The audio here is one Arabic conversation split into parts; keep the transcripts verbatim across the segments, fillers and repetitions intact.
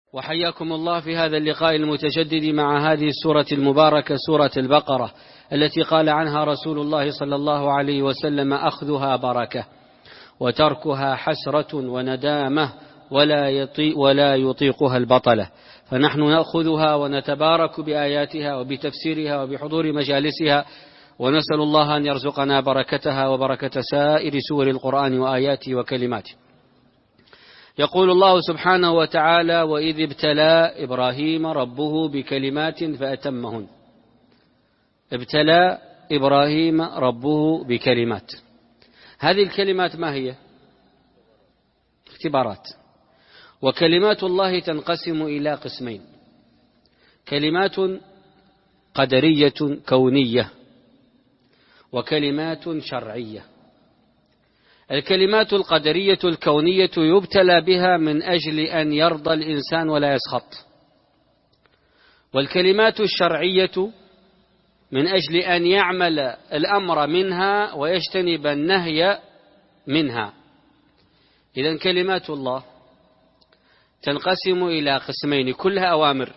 وحياكم الله في هذا اللقاء المتجدد مع هذه السورة المباركة سورة البقرة التي قال عنها رسول الله صلى الله عليه وسلم: أخذها بركة وتركها حسرة وندامة ولا يطيق ولا يطيقها البطلة. فنحن نأخذها ونتبارك بآياتها وبتفسيرها وبحضور مجالسها، ونسأل الله أن يرزقنا بركتها وبركة سائر سور القرآن وآياته وكلماته. يقول الله سبحانه وتعالى: وإذ ابتلى إبراهيم ربه بكلمات فأتمهن. ابتلى إبراهيم ربه بكلمات. هذه الكلمات ما هي؟ اختبارات. وكلمات الله تنقسم إلى قسمين: كلمات قدرية كونية وكلمات شرعية. الكلمات القدرية الكونية يبتلى بها من أجل أن يرضى الإنسان ولا يسخط، والكلمات الشرعية من أجل أن يعمل الأمر منها ويجتنب النهي منها. إذن كلمات الله تنقسم إلى قسمين كلها أوامر: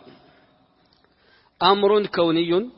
أمر كوني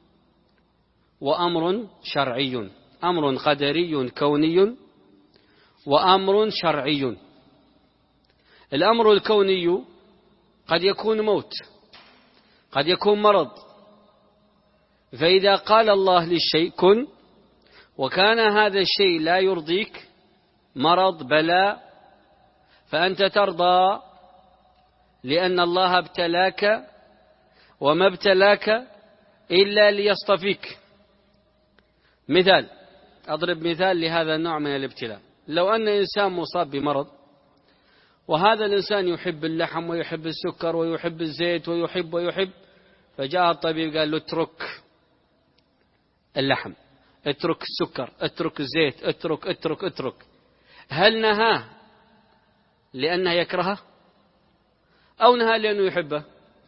وأمر شرعي. أمر قدري كوني وأمر شرعي. الأمر الكوني قد يكون موت، قد يكون مرض، فإذا قال الله للشيء كن وكان هذا الشيء لا يرضيك، مرض بلاء، فأنت ترضى لأن الله ابتلاك، وما ابتلاك إلا ليصطفيك. مثال، أضرب مثال لهذا النوع من الابتلاء. لو أن إنسان مصاب بمرض، وهذا الإنسان يحب اللحم ويحب السكر ويحب الزيت ويحب ويحب، فجاء الطبيب قال له: اترك اللحم، اترك السكر، اترك الزيت، اترك اترك اترك. هل نهاه لأنه يكرهه أو نهاه لأنه يحبه؟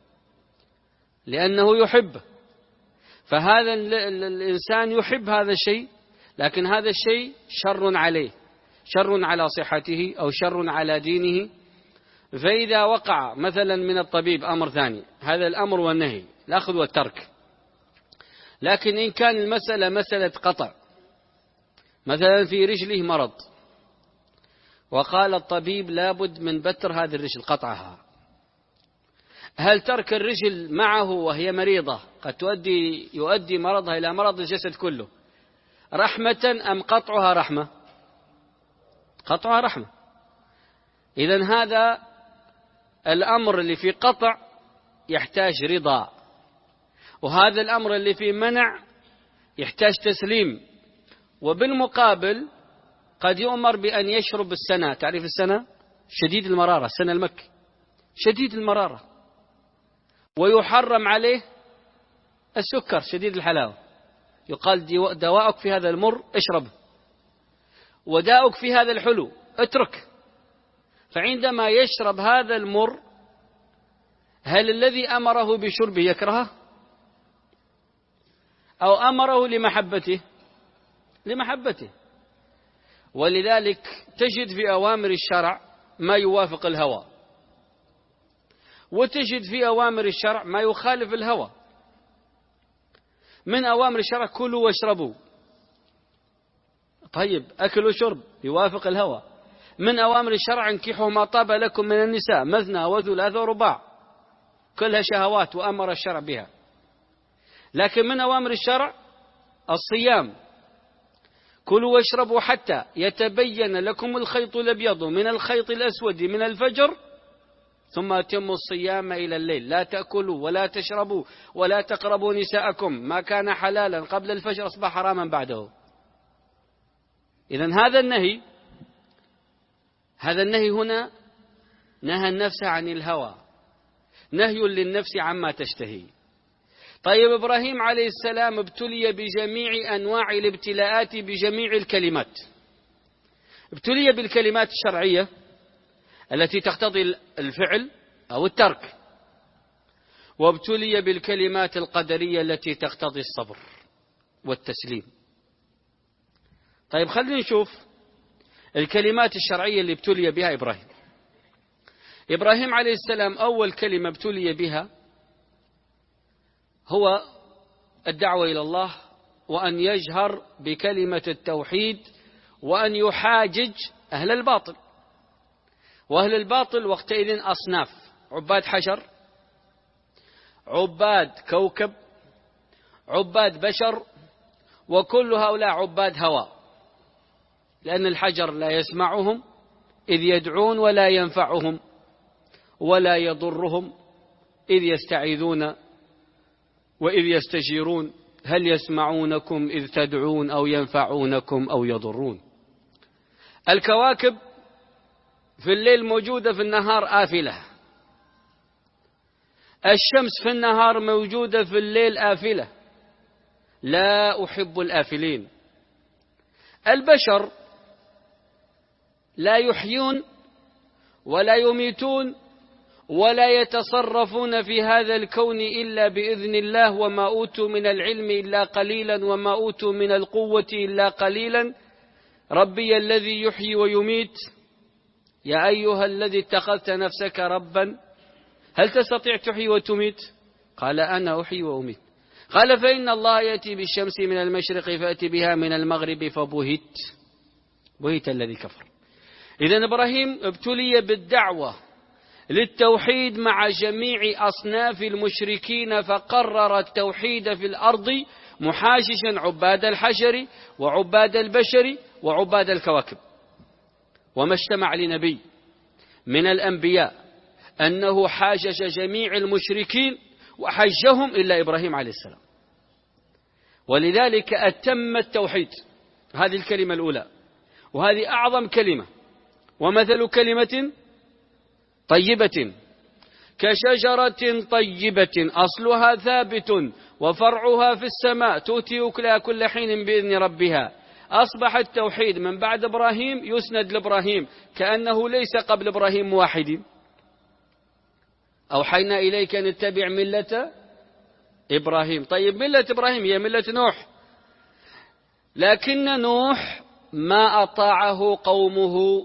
لأنه يحبه. فهذا الإنسان يحب هذا الشيء، لكن هذا الشيء شر عليه، شر على صحته أو شر على دينه. فإذا وقع مثلا من الطبيب أمر ثاني، هذا الأمر والنهي، الأخذ والترك. لكن إن كان المسألة مسألة قطع، مثلا في رجله مرض وقال الطبيب لابد من بتر هذه الرجل، قطعها، هل ترك الرجل معه وهي مريضة قد تؤدي يؤدي مرضها إلى مرض الجسد كله رحمة، أم قطعها رحمة؟ قطعها رحمة. إذن هذا الأمر اللي في قطع يحتاج رضا، وهذا الأمر اللي في منع يحتاج تسليم. وبالمقابل قد يؤمر بأن يشرب السنة. تعرف السنة؟ شديد المرارة، السنة المكي شديد المرارة. ويحرم عليه السكر شديد الحلاوة، يقال دواءك في هذا المر اشربه، وداؤك في هذا الحلو اترك. فعندما يشرب هذا المر، هل الذي أمره بشربه يكرهه أو أمره لمحبته؟ لمحبته. ولذلك تجد في أوامر الشرع ما يوافق الهوى، وتجد في أوامر الشرع ما يخالف الهوى. من أوامر الشرع كلوا واشربوا، طيب أكل وشرب يوافق الهوى. من أوامر الشرع انكحوا ما طاب لكم من النساء مثنى وثلاث ورباع، كلها شهوات وأمر الشرع بها. لكن من أوامر الشرع الصيام، كلوا واشربوا حتى يتبين لكم الخيط الأبيض من الخيط الأسود من الفجر ثم أتموا الصيام إلى الليل. لا تأكلوا ولا تشربوا ولا تقربوا نساءكم، ما كان حلالا قبل الفجر أصبح حراما بعده. إذن هذا النهي، هذا النهي هنا نهى النفس عن الهوى، نهي للنفس عما تشتهي. طيب إبراهيم عليه السلام ابتلي بجميع أنواع الابتلاءات بجميع الكلمات. ابتلي بالكلمات الشرعية التي تقتضي الفعل أو الترك، وابتلي بالكلمات القدرية التي تقتضي الصبر والتسليم. طيب خلينا نشوف الكلمات الشرعية اللي ابتلي بها إبراهيم. إبراهيم عليه السلام أول كلمة ابتلي بها هو الدعوة إلى الله، وأن يجهر بكلمة التوحيد، وأن يحاجج أهل الباطل. وأهل الباطل وقتئذ أصناف: عباد حجر، عباد كوكب، عباد بشر، وكل هؤلاء عباد هوى، لأن الحجر لا يسمعهم إذ يدعون، ولا ينفعهم ولا يضرهم إذ يستعيذون وإذ يستجيرون، هل يسمعونكم إذ تدعون أو ينفعونكم أو يضرون. الكواكب في الليل موجودة، في النهار آفلة. الشمس في النهار موجودة، في الليل آفلة. لا أحب الآفلين. البشر لا يحيون ولا يميتون ولا يتصرفون في هذا الكون إلا بإذن الله، وما أوتوا من العلم إلا قليلا، وما أوتوا من القوة إلا قليلا. ربي الذي يحيي ويميت، يا أيها الذي اتخذت نفسك ربا هل تستطيع تحيي وتميت؟ قال أنا أحيي وأميت. قال فإن الله يأتي بالشمس من المشرق فأتي بها من المغرب فبهت بهت الذي كفر. إذن إبراهيم ابتلي بالدعوة للتوحيد مع جميع أصناف المشركين، فقرر التوحيد في الأرض محاججا عباد الحجر وعباد البشر وعباد الكواكب. وما اجتمع لنبي من الأنبياء أنه حاجج جميع المشركين وحجهم إلا إبراهيم عليه السلام. ولذلك أتم التوحيد، هذه الكلمة الأولى، وهذه أعظم كلمة. ومثل كلمة طيبة كشجرة طيبة أصلها ثابت وفرعها في السماء تؤتي أكلها كل حين بإذن ربها. أصبح التوحيد من بعد إبراهيم يسند لإبراهيم، كأنه ليس قبل إبراهيم واحد. أوحينا إليك أن اتبع ملة إبراهيم. طيب ملة إبراهيم هي ملة نوح، لكن نوح ما أطاعه قومه،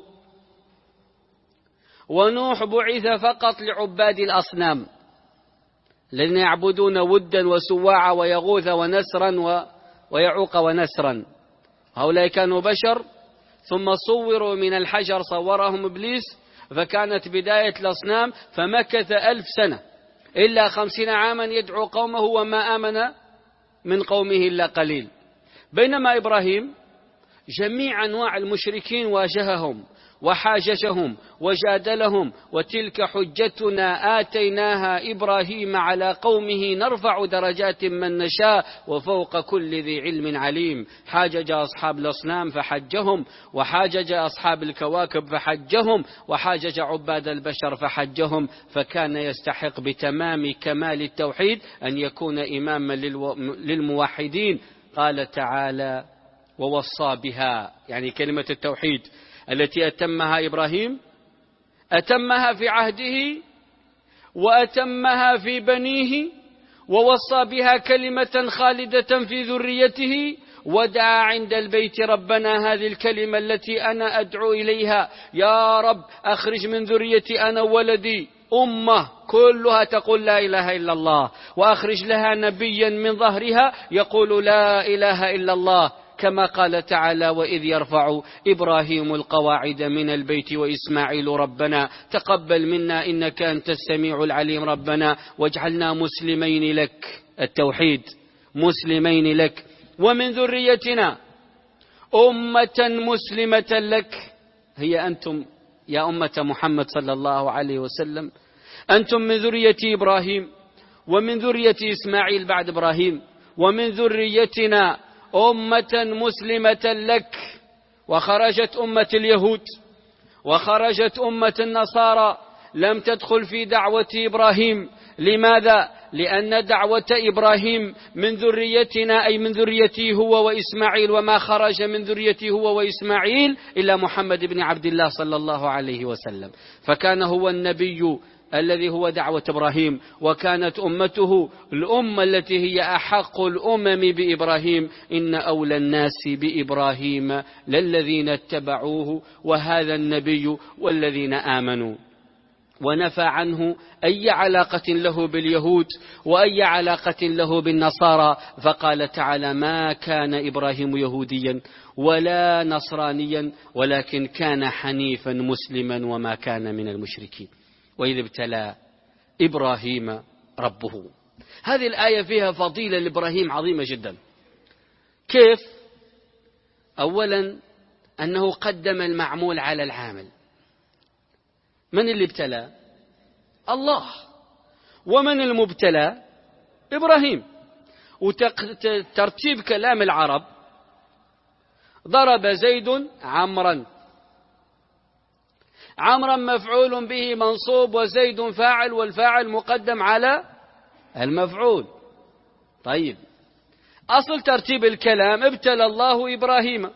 ونوح بعث فقط لعباد الأصنام الذين يعبدون ودا وسواعا ويغوث ونسرا ويعوق ونسرا. هؤلاء كانوا بشر ثم صوروا من الحجر، صورهم إبليس، فكانت بداية الأصنام. فمكث ألف سنة إلا خمسين عاما يدعو قومه وما آمن من قومه إلا قليل. بينما إبراهيم جميع أنواع المشركين واجههم وحاججهم وجادلهم. وتلك حجتنا آتيناها إبراهيم على قومه نرفع درجات من نشاء وفوق كل ذي علم عليم. حاجج أصحاب الأصنام فحجهم، وحاجج أصحاب الكواكب فحجهم، وحاجج عباد البشر فحجهم. فكان يستحق بتمام كمال التوحيد أن يكون إماما للموحدين. قال تعالى: ووصى بها، يعني كلمة التوحيد التي أتمها إبراهيم أتمها في عهده وأتمها في بنيه، ووصى بها كلمة خالدة في ذريته، ودعا عند البيت: ربنا هذه الكلمة التي أنا أدعو إليها، يا رب أخرج من ذريتي أنا وولدي أمة كلها تقول لا إله إلا الله، وأخرج لها نبيا من ظهرها يقول لا إله إلا الله، كما قال تعالى: وإذ يرفع إبراهيم القواعد من البيت وإسماعيل ربنا تقبل منا إنك أنت السميع العليم، ربنا واجعلنا مسلمين لك، التوحيد، مسلمين لك ومن ذريتنا أمة مسلمة لك. هي أنتم يا أمة محمد صلى الله عليه وسلم، أنتم من ذرية إبراهيم ومن ذرية إسماعيل بعد إبراهيم، ومن ذريتنا أمة مسلمة لك. وخرجت أمة اليهود وخرجت أمة النصارى لم تدخل في دعوة إبراهيم. لماذا؟ لأن دعوة إبراهيم من ذريتنا، أي من ذريته هو وإسماعيل، وما خرج من ذريته هو وإسماعيل إلا محمد بن عبد الله صلى الله عليه وسلم. فكان هو النبي الذي هو دعوة إبراهيم، وكانت أمته الأمة التي هي أحق الأمم بإبراهيم. إن أولى الناس بإبراهيم للذين اتبعوه وهذا النبي والذين آمنوا. ونفى عنه أي علاقة له باليهود وأي علاقة له بالنصارى، فقال تعالى: ما كان إبراهيم يهوديا ولا نصرانيا ولكن كان حنيفا مسلما وما كان من المشركين وإذ ابتلى إبراهيم ربه. هذه الآية فيها فضيلة لإبراهيم عظيمة جدا. كيف؟ أولا أنه قدم المعمول على العامل. من اللي ابتلى؟ الله. ومن المبتلى؟ إبراهيم. وترتيب كلام العرب: ضرب زيد عمرا، عمرا مفعول به منصوب وزيد فاعل، والفاعل مقدم على المفعول. طيب، أصل ترتيب الكلام: ابتلى الله إبراهيم،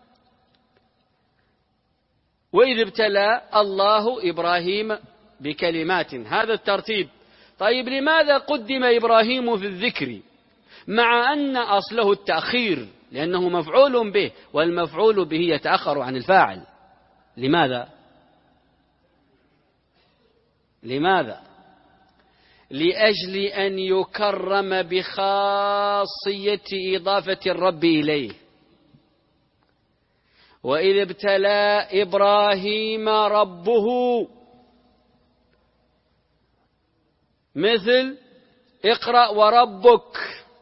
وإذ ابتلى الله إبراهيم بكلمات، هذا الترتيب. طيب، لماذا قدم إبراهيم في الذكر مع أن أصله التأخير؟ لأنه مفعول به، والمفعول به يتأخر عن الفاعل. لماذا؟ لماذا؟ لأجل أن يكرم بخاصية إضافة الرب إليه. وإذ ابتلى إبراهيم ربه، مثل اقرأ وربك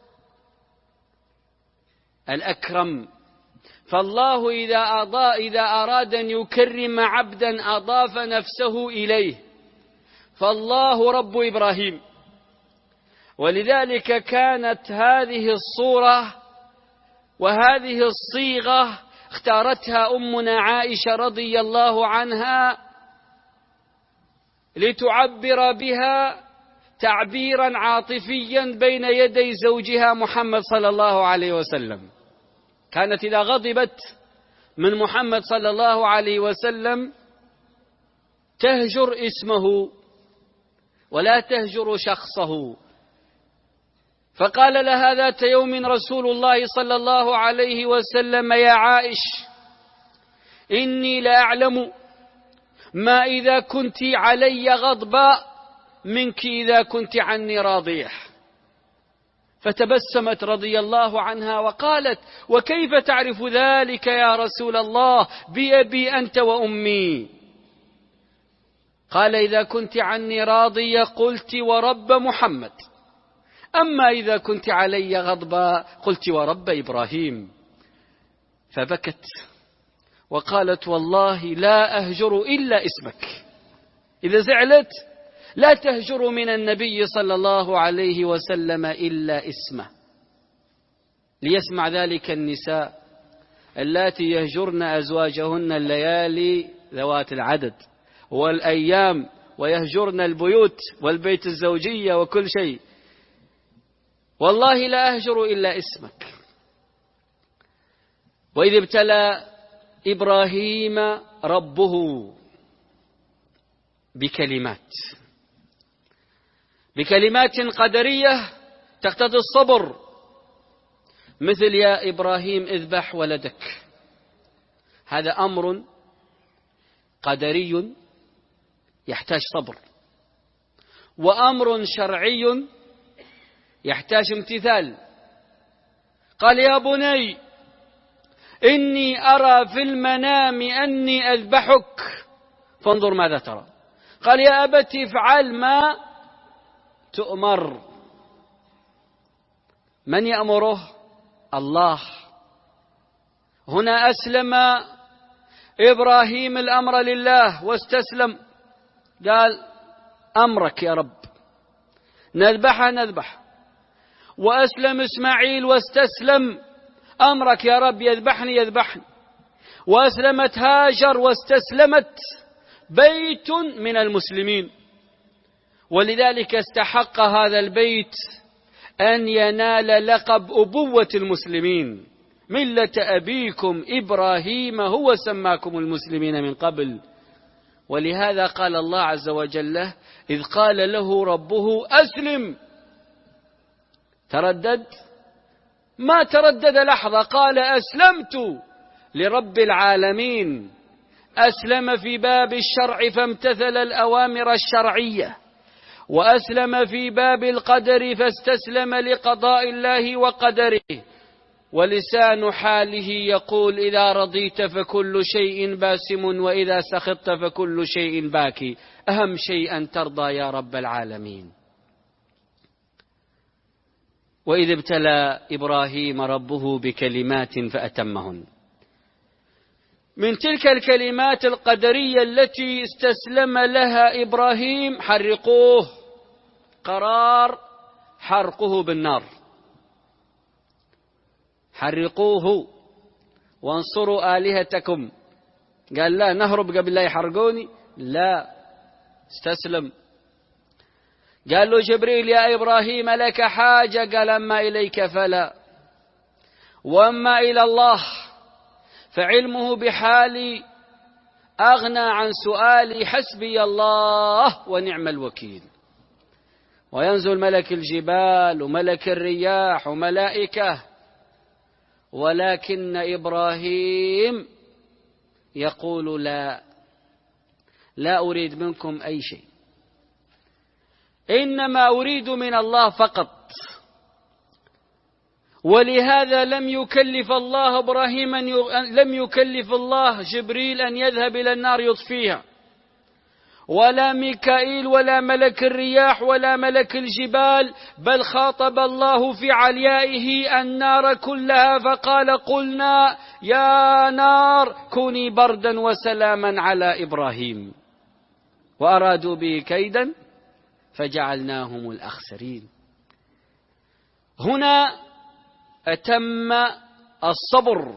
الأكرم. فالله إذا أضاء إذا أراد أن يكرم عبدا أضاف نفسه إليه، فالله رب إبراهيم. ولذلك كانت هذه الصورة وهذه الصيغة اختارتها أمنا عائشة رضي الله عنها لتعبر بها تعبيرا عاطفيا بين يدي زوجها محمد صلى الله عليه وسلم. كانت إذا غضبت من محمد صلى الله عليه وسلم تهجر اسمه ولا تهجر شخصه. فقال لها ذات يوم رسول الله صلى الله عليه وسلم: يا عائش، إني لأعلم ما إذا كنت علي غضبا منك إذا كنت عني راضية. فتبسمت رضي الله عنها وقالت: وكيف تعرف ذلك يا رسول الله؟ بأبي أنت وأمي. قال: إذا كنت عني راضية قلت ورب محمد، أما إذا كنت علي غضبا قلت ورب إبراهيم. فبكت وقالت: والله لا أهجر إلا اسمك. إذا زعلت لا تهجر من النبي صلى الله عليه وسلم إلا اسمه. ليسمع ذلك النساء اللاتي يهجرن أزواجهن الليالي ذوات العدد والأيام، ويهجرن البيوت والبيت الزوجية وكل شيء. والله لا أهجر إلا اسمك. وإذ ابتلى إبراهيم ربه بكلمات بكلمات قدرية تقتضي الصبر، مثل: يا إبراهيم اذبح ولدك. هذا أمر قدري يحتاج صبر، وأمر شرعي يحتاج امتثال. قال: يا بني إني أرى في المنام أني أذبحك فانظر ماذا ترى. قال: يا أبت افعل ما تؤمر. من يأمره؟ الله. هنا أسلم إبراهيم الأمر لله واستسلم، قال: أمرك يا رب، نذبح نذبح. وأسلم إسماعيل واستسلم: أمرك يا رب، يذبحني يذبحني. وأسلمت هاجر واستسلمت، بيت من المسلمين. ولذلك استحق هذا البيت أن ينال لقب أبوة المسلمين: ملة أبيكم إبراهيم هو سماكم المسلمين من قبل. ولهذا قال الله عز وجل: إذ قال له ربه أسلم. تردد؟ ما تردد لحظة، قال: أسلمت لرب العالمين. أسلم في باب الشرع فامتثل الأوامر الشرعية، وأسلم في باب القدر فاستسلم لقضاء الله وقدره. ولسان حاله يقول: إذا رضيت فكل شيء باسم، وإذا سخطت فكل شيء باكي. أهم شيء أن ترضى يا رب العالمين. وإذ ابتلى إبراهيم ربه بكلمات فأتمهن. من تلك الكلمات القدرية التي استسلم لها إبراهيم: حرقوه، قرار حرقه بالنار، حرقوه وانصروا آلهتكم. قال لا نهرب قبل لا يحرقوني، لا، استسلم. قال له جبريل: يا إبراهيم لك حاجة؟ قال: أما إليك فلا، وأما إلى الله فعلمه بحالي أغنى عن سؤالي، حسبي الله ونعم الوكيل. وينزل ملك الجبال وملك الرياح وملائكة، ولكن إبراهيم يقول: لا لا أريد منكم أي شيء، إنما أريد من الله فقط. ولهذا لم يكلف الله إبراهيم أن ي... لم يكلف الله جبريل أن يذهب إلى النار يطفيها، ولا ميكائيل ولا ملك الرياح ولا ملك الجبال، بل خاطب الله في عليائه النار كلها فقال: قلنا يا نار كوني بردا وسلاما على إبراهيم، وأرادوا به كيدا فجعلناهم الأخسرين. هنا أتم الصبر،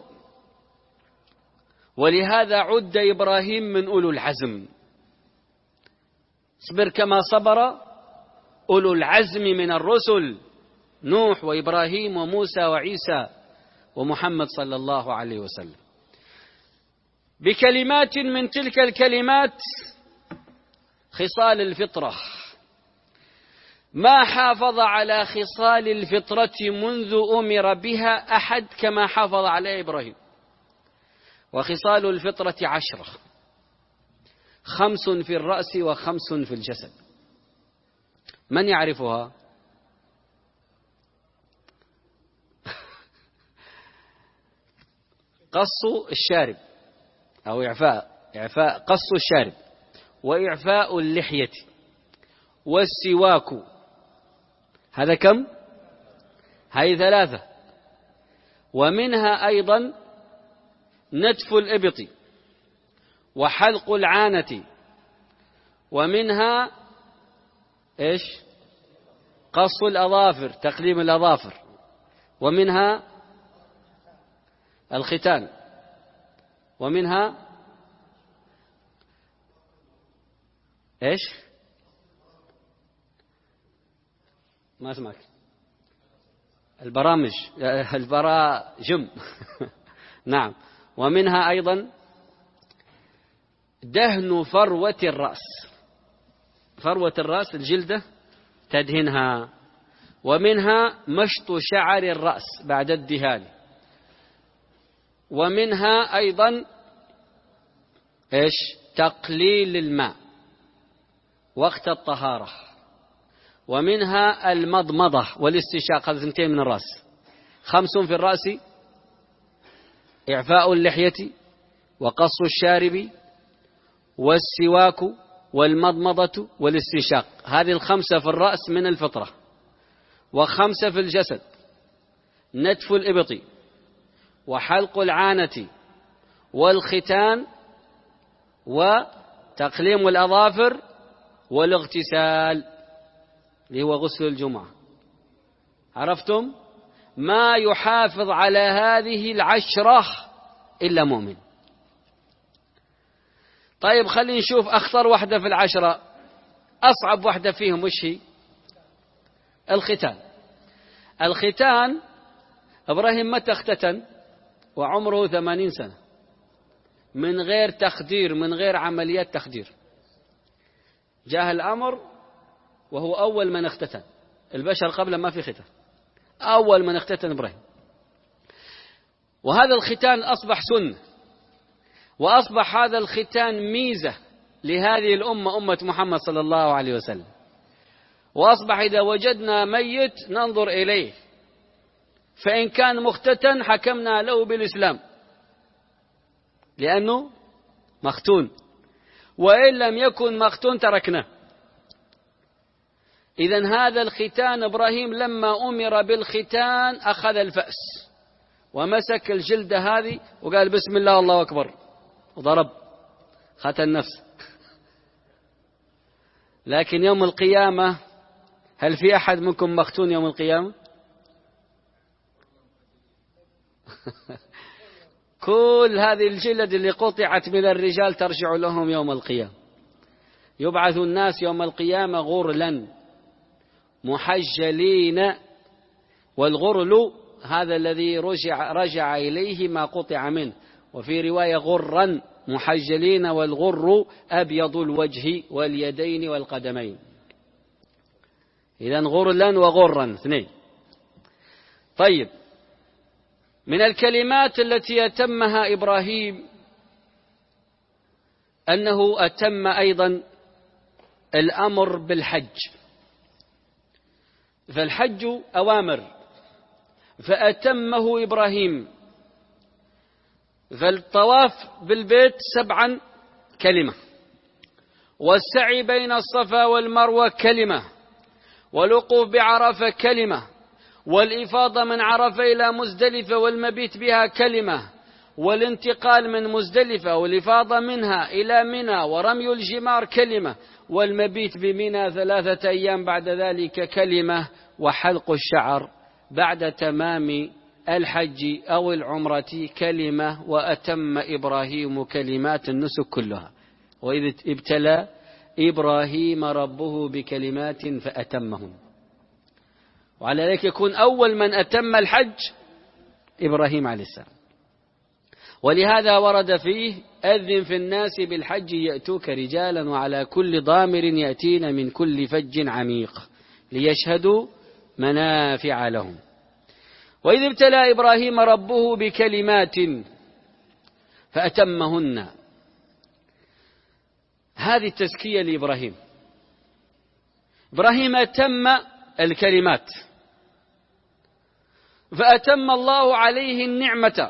ولهذا عد إبراهيم من أولو العزم. اصبر كما صبر أولو العزم من الرسل: نوح وإبراهيم وموسى وعيسى ومحمد صلى الله عليه وسلم. بكلمات من تلك الكلمات خصال الفطرة. ما حافظ على خصال الفطرة منذ أمر بها أحد كما حافظ على إبراهيم. وخصال الفطرة عشرة: خمس في الرأس وخمس في الجسد. من يعرفها؟ قص الشارب أو إعفاء إعفاء قص الشارب، وإعفاء اللحية، والسواك. هذا كم؟ هذه ثلاثة. ومنها أيضا نتف الإبط، وحلق العانة، ومنها إيش؟ قص الأظافر، تقليم الأظافر، ومنها الختان، ومنها إيش؟ ما اسمعك. البرامج البراجم نعم. ومنها أيضا دهن فروة الرأس، فروة الرأس الجلدة تدهنها. ومنها مشط شعر الرأس بعد الدهان. ومنها أيضا إيش؟ تقليل الماء وقت الطهارة. ومنها المضمضة والاستنشاق، هذا ثنتين من الرأس. خمس في الرأس: إعفاء اللحية، وقص الشارب، والسواك، والمضمضة، والاستنشاق. هذه الخمسة في الرأس من الفطرة. وخمسة في الجسد: نتف الإبط، وحلق العانة، والختان، وتقليم الأظافر، والاغتسال اللي هو غسل الجمعة. عرفتم؟ ما يحافظ على هذه العشرة إلا مؤمن. طيب خلينا نشوف أخطر واحدة في العشرة، أصعب واحدة فيهم وش هي؟ الختان. الختان إبراهيم متى اختتن؟ وعمره ثمانين سنة، من غير تخدير، من غير عمليات تخدير. جاء الأمر وهو أول من اختتن. البشر قبل ما في ختان، أول من اختتن إبراهيم. وهذا الختان أصبح سنة، وأصبح هذا الختان ميزة لهذه الأمة، أمة محمد صلى الله عليه وسلم. وأصبح إذا وجدنا ميت ننظر إليه، فإن كان مختتن حكمنا له بالإسلام لأنه مختون، وإن لم يكن مختون تركناه. إذن هذا الختان إبراهيم لما أمر بالختان أخذ الفأس ومسك الجلدة هذه وقال بسم الله الله أكبر وضرب ختن نفسه. لكن يوم القيامة هل في أحد منكم مختون يوم القيامة؟ كل هذه الجلد اللي قطعت من الرجال ترجع لهم يوم القيامة. يبعث الناس يوم القيامة غرلا محجلين، والغرل هذا الذي رجع, رجع إليه ما قطع منه، وفي رواية غرا محجلين، والغر أبيض الوجه واليدين والقدمين. إذن غرلا وغرا اثنين. طيب، من الكلمات التي أتمها إبراهيم أنه أتم أيضا الأمر بالحج، فالحج أوامر فأتمه إبراهيم. فالطواف بالبيت سبعا كلمة، والسعي بين الصفا والمروة كلمة، والوقوف بعرفة كلمة، والإفاضة من عرفة إلى مزدلفة والمبيت بها كلمة، والانتقال من مزدلفة والإفاضة منها إلى منى ورمي الجمار كلمة، والمبيت بمنى ثلاثة أيام بعد ذلك كلمة، وحلق الشعر بعد تمام الحج أو العمرة كلمة. وأتم إبراهيم كلمات النسك كلها. وإذ ابتلى إبراهيم ربه بكلمات فأتمهن. وعلى ذلك يكون أول من أتم الحج إبراهيم عليه السلام. ولهذا ورد فيه أذن في الناس بالحج يأتوك رجالا وعلى كل ضامر يأتين من كل فج عميق ليشهدوا منافع لهم. وإذ ابتلى إبراهيم ربه بكلمات فأتمهن. هذه التزكية لإبراهيم. إبراهيم أتم الكلمات فأتم الله عليه النعمة،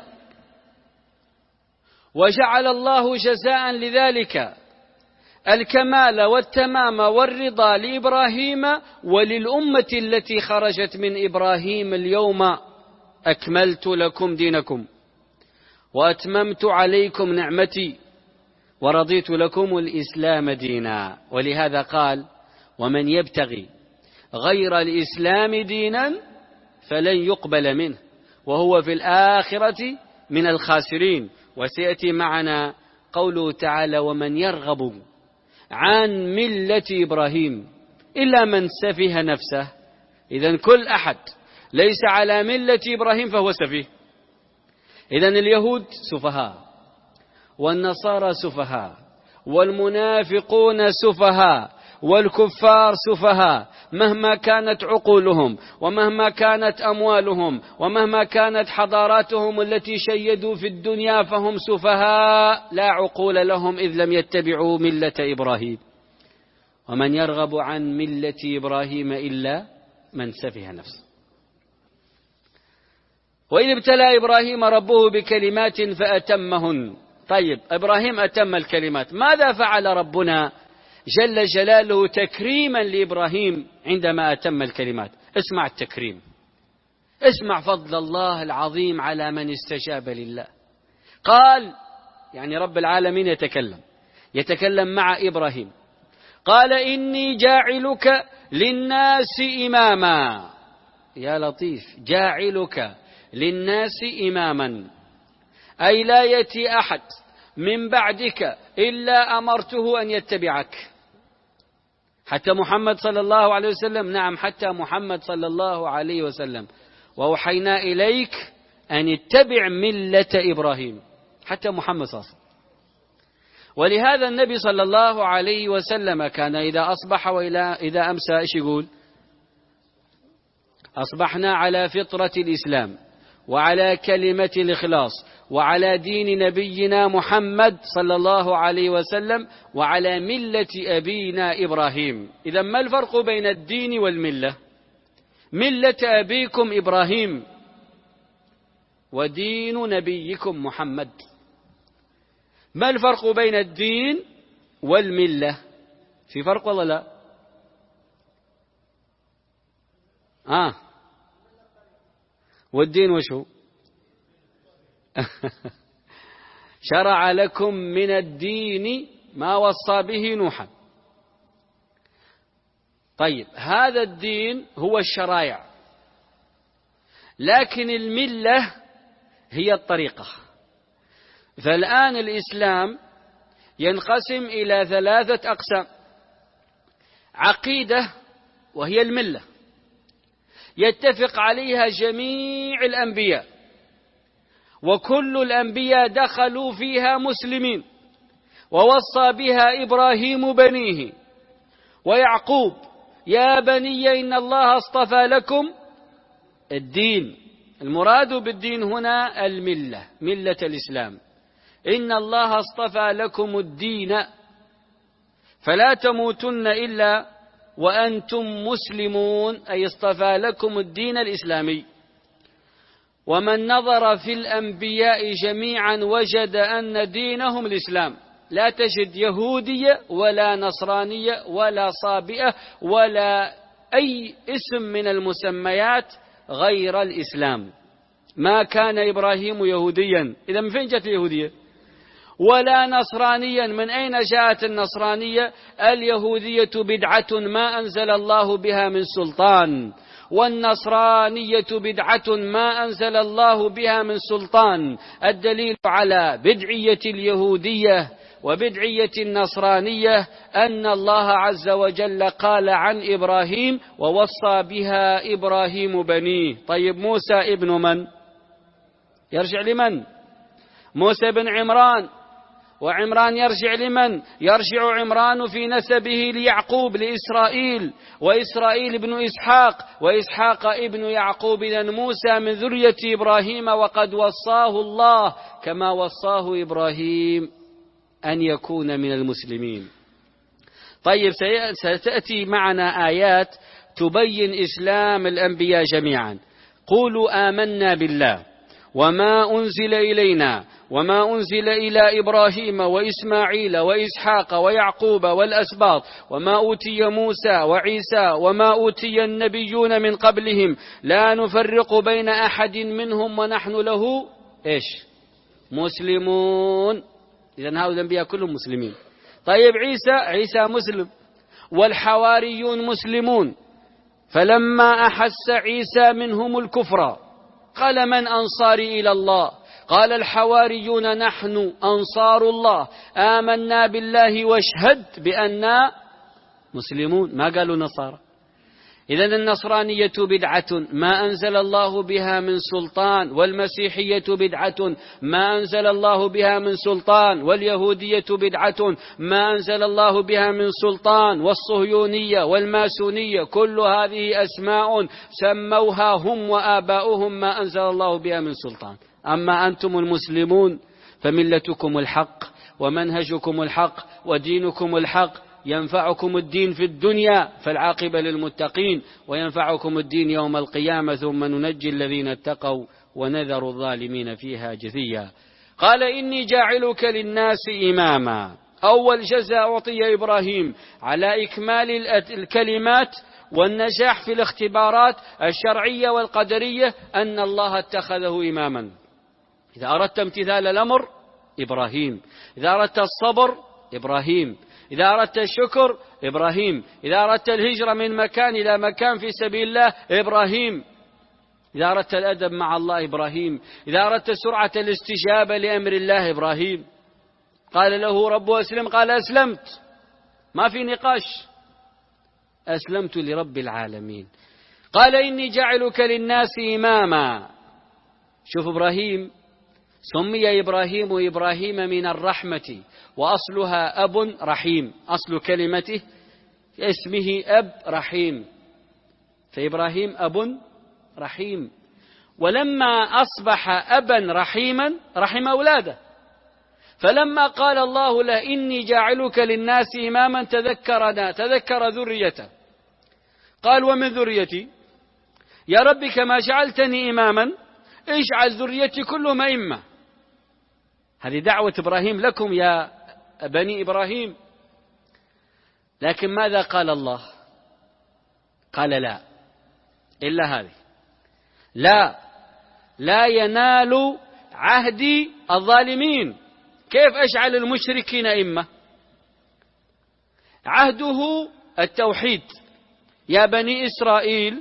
وجعل الله جزاء لذلك الكمال والتمام والرضا لإبراهيم وللأمة التي خرجت من إبراهيم. اليوم أكملت لكم دينكم وأتممت عليكم نعمتي ورضيت لكم الإسلام دينا. ولهذا قال ومن يبتغي غير الإسلام دينا فلن يقبل منه وهو في الآخرة من الخاسرين. وسيأتي معنا قوله تعالى ومن يرغب عن ملة إبراهيم إلا من سفه نفسه. إذن كل أحد ليس على ملة إبراهيم فهو سفيه. إذن اليهود سفهاء، والنصارى سفهاء، والمنافقون سفهاء، والكفار سفهاء، مهما كانت عقولهم ومهما كانت أموالهم ومهما كانت حضاراتهم التي شيدوا في الدنيا فهم سفهاء لا عقول لهم إذ لم يتبعوا ملة إبراهيم. ومن يرغب عن ملة إبراهيم إلا من سفه نفسه. وإذ ابتلى إبراهيم ربه بكلمات فأتمهن. طيب، إبراهيم أتم الكلمات، ماذا فعل ربنا جل جلاله تكريما لإبراهيم عندما أتم الكلمات؟ اسمع التكريم، اسمع فضل الله العظيم على من استجاب لله. قال يعني رب العالمين يتكلم يتكلم مع إبراهيم، قال إني جاعلك للناس إماما. يا لطيف، جاعلك للناس إماما، أي لا يأتي أحد من بعدك إلا أمرته أن يتبعك. حتى محمد صلى الله عليه وسلم، نعم حتى محمد صلى الله عليه وسلم، وأوحينا إليك أن اتبع ملة إبراهيم، حتى محمد صلى الله عليه وسلم. ولهذا النبي صلى الله عليه وسلم كان إذا أصبح وإذا أمسى إيش يقول؟ أصبحنا على فطرة الإسلام وعلى كلمة الإخلاص وعلى دين نبينا محمد صلى الله عليه وسلم وعلى ملة أبينا إبراهيم. إذا ما الفرق بين الدين والملة؟ ملة أبيكم إبراهيم ودين نبيكم محمد. ما الفرق بين الدين والملة؟ في فرق ولا لا؟ آه والدين وشو؟ شرع لكم من الدين ما وصى به نوحا. طيب هذا الدين هو الشرائع، لكن الملة هي الطريقة. فالآن الإسلام ينقسم إلى ثلاثة أقسام. عقيدة وهي الملة يتفق عليها جميع الأنبياء، وكل الأنبياء دخلوا فيها مسلمين، ووصى بها إبراهيم بنيه ويعقوب يا بني إن الله اصطفى لكم الدين. المراد بالدين هنا الملة، ملة الإسلام. إن الله اصطفى لكم الدين فلا تموتن إلا وأنتم مسلمون، أي اصطفى لكم الدين الإسلامي. ومن نظر في الأنبياء جميعا وجد أن دينهم الإسلام. لا تجد يهودية ولا نصرانية ولا صابئة ولا أي اسم من المسميات غير الإسلام. ما كان إبراهيم يهوديا، إذا من فين جاءت اليهودية؟ ولا نصرانيا، من أين جاءت النصرانية؟ اليهودية بدعة ما أنزل الله بها من سلطان، والنصرانية بدعة ما أنزل الله بها من سلطان. الدليل على بدعية اليهودية وبدعية النصرانية أن الله عز وجل قال عن إبراهيم ووصى بها إبراهيم بنيه. طيب موسى ابن من؟ يرجع لمن؟ موسى بن عمران، وعمران يرجع لمن؟ يرجع عمران في نسبه ليعقوب لإسرائيل، وإسرائيل ابن إسحاق، وإسحاق ابن يعقوب. إذن موسى من ذرية إبراهيم، وقد وصاه الله كما وصاه إبراهيم أن يكون من المسلمين. طيب ستأتي معنا آيات تبين إسلام الأنبياء جميعا. قولوا آمنا بالله وما أنزل إلينا وما أنزل إلى إبراهيم وإسماعيل وإسحاق ويعقوب والأسباط وما أوتي موسى وعيسى وما أوتي النبيون من قبلهم لا نفرق بين أحد منهم ونحن له إيش؟ مسلمون. إذن هؤلاء الأنبياء كلهم مسلمين. طيب عيسى عيسى مسلم، والحواريون مسلمون. فلما أحس عيسى منهم الكفر قال من أنصاري إلى الله؟ قال الحواريون نحن أنصار الله آمنا بالله واشهد بأننا مسلمون. ما قالوا نصارى. إذن النصرانية بدعة ما أنزل الله بها من سلطان، والمسيحية بدعة ما أنزل الله بها من سلطان، واليهودية بدعة ما أنزل الله بها من سلطان، والصهيونية والماسونية كل هذه أسماء سموها هم وآباؤهم ما أنزل الله بها من سلطان. أما أنتم المسلمون فملتكم الحق ومنهجكم الحق ودينكم الحق. ينفعكم الدين في الدنيا فالعاقبة للمتقين، وينفعكم الدين يوم القيامة ثم ننجي الذين اتقوا ونذر الظالمين فيها جثيا. قال إني جاعلك للناس إماما. أول جزاء أعطي إبراهيم على إكمال الكلمات والنجاح في الاختبارات الشرعية والقدرية أن الله اتخذه إماما. إذا أردت امتثال الأمر إبراهيم، إذا أردت الصبر إبراهيم، إذا أردت الشكر إبراهيم، إذا أردت الهجرة من مكان إلى مكان في سبيل الله إبراهيم، إذا أردت الأدب مع الله إبراهيم، إذا أردت سرعة الاستجابة لأمر الله إبراهيم. قال له ربه أسلم، قال أسلمت، ما في نقاش، أسلمت لرب العالمين. قال إني جعلك للناس إماما. شوف إبراهيم سمي إبراهيم إبراهيم من الرحمة، وأصلها أب رحيم، أصل كلمته اسمه أب رحيم، فإبراهيم أب رحيم. ولما أصبح أبا رحيما رحم أولاده، فلما قال الله له إني جاعلك للناس إماما تذكرنا تذكر ذريته، قال ومن ذريتي؟ يا رب كما جعلتني إماما اجعل ذريتي كلهم أئمة. هذه دعوة إبراهيم لكم يا بني إبراهيم. لكن ماذا قال الله؟ قال لا، إلا هذه: لا لا ينال عهدي الظالمين. كيف أجعل المشركين أئمة؟ عهده التوحيد. يا بني إسرائيل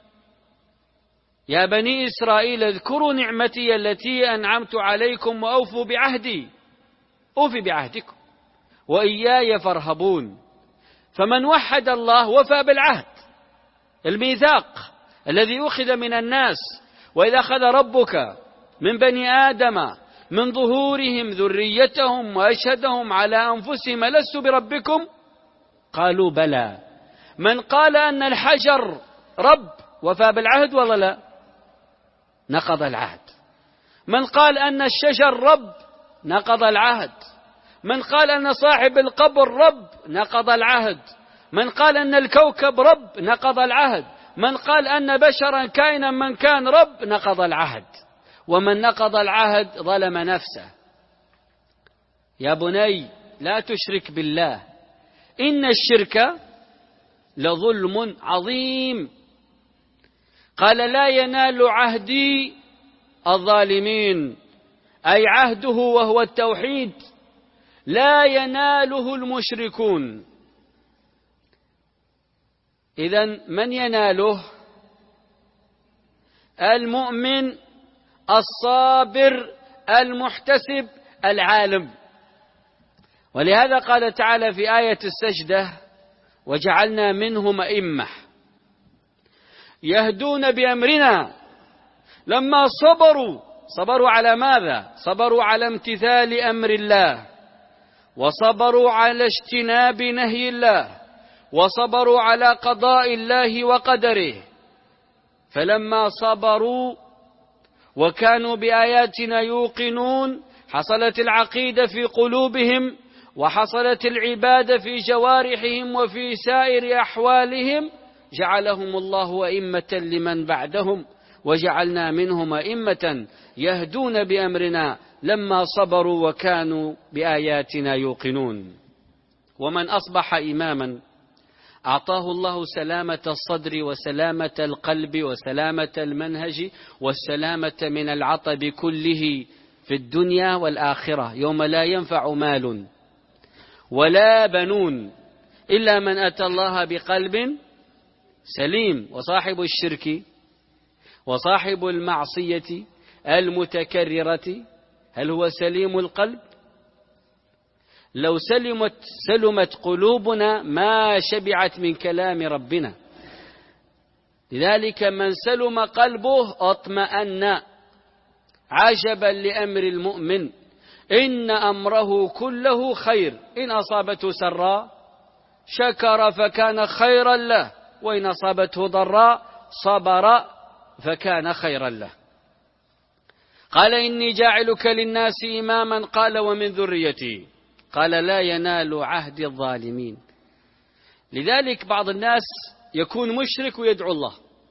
يا بني إسرائيل اذكروا نعمتي التي أنعمت عليكم وأوفوا بعهدي أوفي بعهدكم وإياي فارهبون. فمن وحد الله وفى بالعهد، الميثاق الذي أخذ من الناس: وإذا أخذ ربك من بني آدم من ظهورهم ذريتهم وأشهدهم على أنفسهم ألست بربكم؟ قالوا بلى. من قال أن الحجر رب وفى بالعهد ولا لا؟ نقض العهد. من قال أن الشجر رب نقض العهد. من قال أن صاحب القبر رب نقض العهد. من قال أن الكوكب رب نقض العهد. من قال أن بشرا كائنا من كان رب نقض العهد. ومن نقض العهد ظلم نفسه. يا بني لا تشرك بالله إن الشرك لظلم عظيم. قال لا ينال عهدي الظالمين، أي عهده وهو التوحيد لا يناله المشركون. إذن من يناله؟ المؤمن الصابر المحتسب العالم. ولهذا قال تعالى في آية السجدة: وجعلنا منهم أئمة يهدون بأمرنا لما صبروا. صبروا على ماذا؟ صبروا على امتثال أمر الله، وصبروا على اجتناب نهي الله، وصبروا على قضاء الله وقدره. فلما صبروا وكانوا بآياتنا يوقنون حصلت العقيدة في قلوبهم، وحصلت العبادة في جوارحهم وفي سائر أحوالهم. جعلهم الله أئمة لمن بعدهم، وجعلنا منهم أئمة يهدون بأمرنا لما صبروا وكانوا بآياتنا يوقنون. ومن أصبح إماما أعطاه الله سلامة الصدر وسلامة القلب وسلامة المنهج والسلامة من العطب كله في الدنيا والآخرة، يوم لا ينفع مال ولا بنون إلا من أتى الله بقلب سليم. وصاحب الشرك وصاحب المعصية المتكررة هل هو سليم القلب؟ لو سلمت سلمت قلوبنا ما شبعت من كلام ربنا. لذلك من سلم قلبه اطمأن. عجبا لأمر المؤمن إن أمره كله خير، إن أصابته سراء شكر فكان خيرا له، وإن أصابته ضراء صبر فكان خيرا له. قال إني جاعلك للناس إماما، قال ومن ذريتي، قال لا ينال عهد الظالمين. لذلك بعض الناس يكون مشرك ويدعو الله.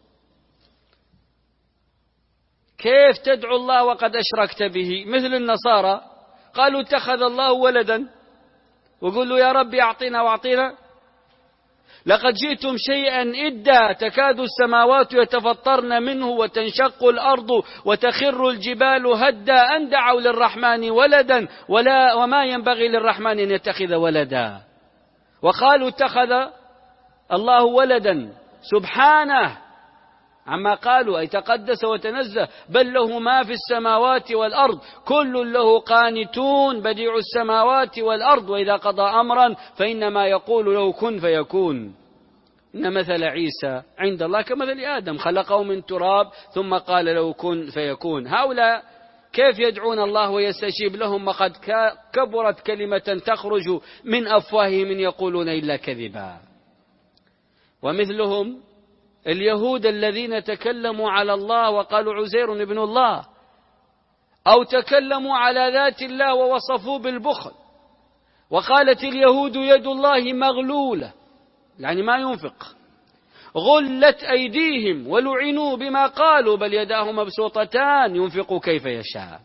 كيف تدعو الله وقد أشركت به؟ مثل النصارى قالوا اتخذ الله ولدا، وقل له يا ربي أعطينا وأعطينا. لقد جئتم شيئا إدا تكاد السماوات يتفطرن منه وتنشق الأرض وتخر الجبال هدا أن دعوا للرحمن ولدا ولا وما ينبغي للرحمن أن يتخذ ولدا. وقالوا اتخذ الله ولدا سبحانه عما قالوا، أي تقدس وتنزه، بل له ما في السماوات والأرض كل له قانتون بديع السماوات والأرض، وإذا قضى أمرا فإنما يقول له كن فيكون. إن مثل عيسى عند الله كمثل آدم خلقه من تراب ثم قال له كن فيكون. هؤلاء كيف يدعون الله ويستجيب لهم وقد كبرت كلمة تخرج من أفواههم إن يقولون إلا كذبا. ومثلهم اليهود الذين تكلموا على الله وقالوا عزير ابن الله، أو تكلموا على ذات الله ووصفوه بالبخل، وقالت اليهود يد الله مغلولة، يعني ما ينفق، غلت أيديهم ولعنوا بما قالوا بل يداه مبسوطتان ينفق كيف يشاء.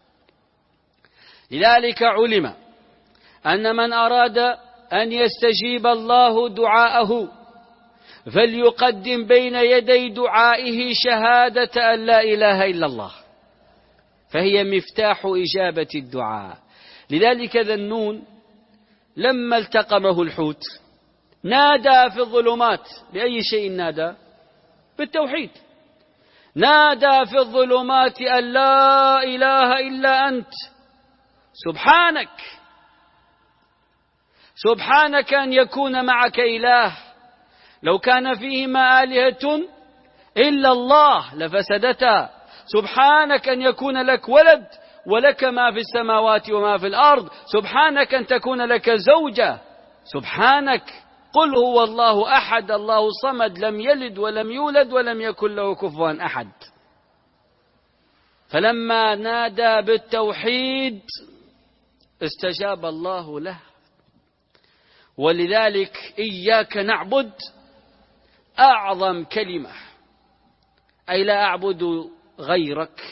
لذلك علم أن من أراد أن يستجيب الله دعاءه فليقدم بين يدي دعائه شهادة أن لا إله إلا الله، فهي مفتاح إجابة الدعاء. لذلك ذا النون لما التقمه الحوت نادى في الظلمات، بأي شيء نادى؟ بالتوحيد. نادى في الظلمات أن لا إله إلا أنت سبحانك، سبحانك أن يكون معك إله، لو كان فيهما آلهة إلا الله لفسدتا، سبحانك أن يكون لك ولد ولك ما في السماوات وما في الأرض، سبحانك أن تكون لك زوجة، سبحانك قل هو الله أحد الله صمد لم يلد ولم يولد ولم يكن له كفوا أحد. فلما نادى بالتوحيد استجاب الله له. ولذلك إياك نعبد أعظم كلمة، أي لا أعبد غيرك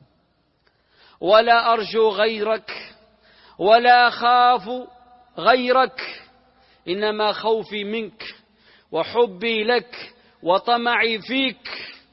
ولا أرجو غيرك ولا أخاف غيرك، إنما خوفي منك وحبي لك وطمعي فيك.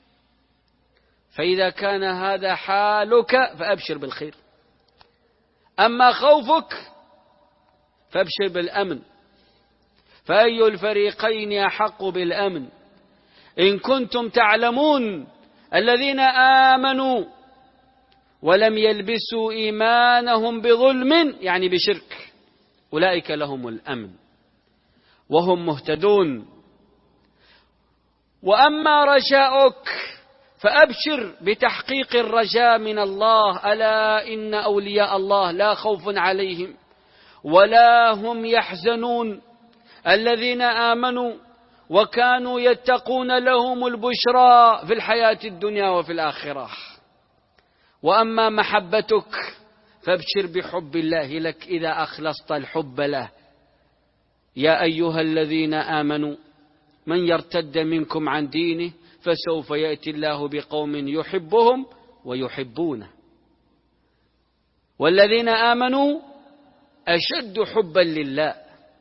فإذا كان هذا حالك فأبشر بالخير، أما خوفك فأبشر بالأمن. فأي الفريقين أحق بالأمن إن كنتم تعلمون الذين آمنوا ولم يلبسوا إيمانهم بظلم، يعني بشرك، أولئك لهم الأمن وهم مهتدون. وأما رجاؤك فأبشر بتحقيق الرجاء من الله، ألا إن أولياء الله لا خوف عليهم ولا هم يحزنون الذين آمنوا وكانوا يتقون لهم البشرى في الحياة الدنيا وفي الآخرة. وأما محبتك فابشر بحب الله لك إذا أخلصت الحب له. يا أيها الذين آمنوا من يرتد منكم عن دينه فسوف يأتي الله بقوم يحبهم ويحبونه والذين آمنوا أشد حبا لله.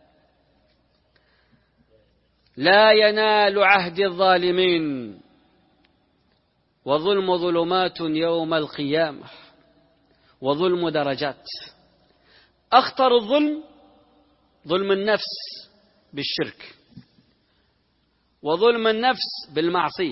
لا ينال عهد الظالمين وظلم ظلمات يوم القيامة وظلم درجات. أخطر الظلم ظلم النفس بالشرك، وظلم النفس بالمعصية،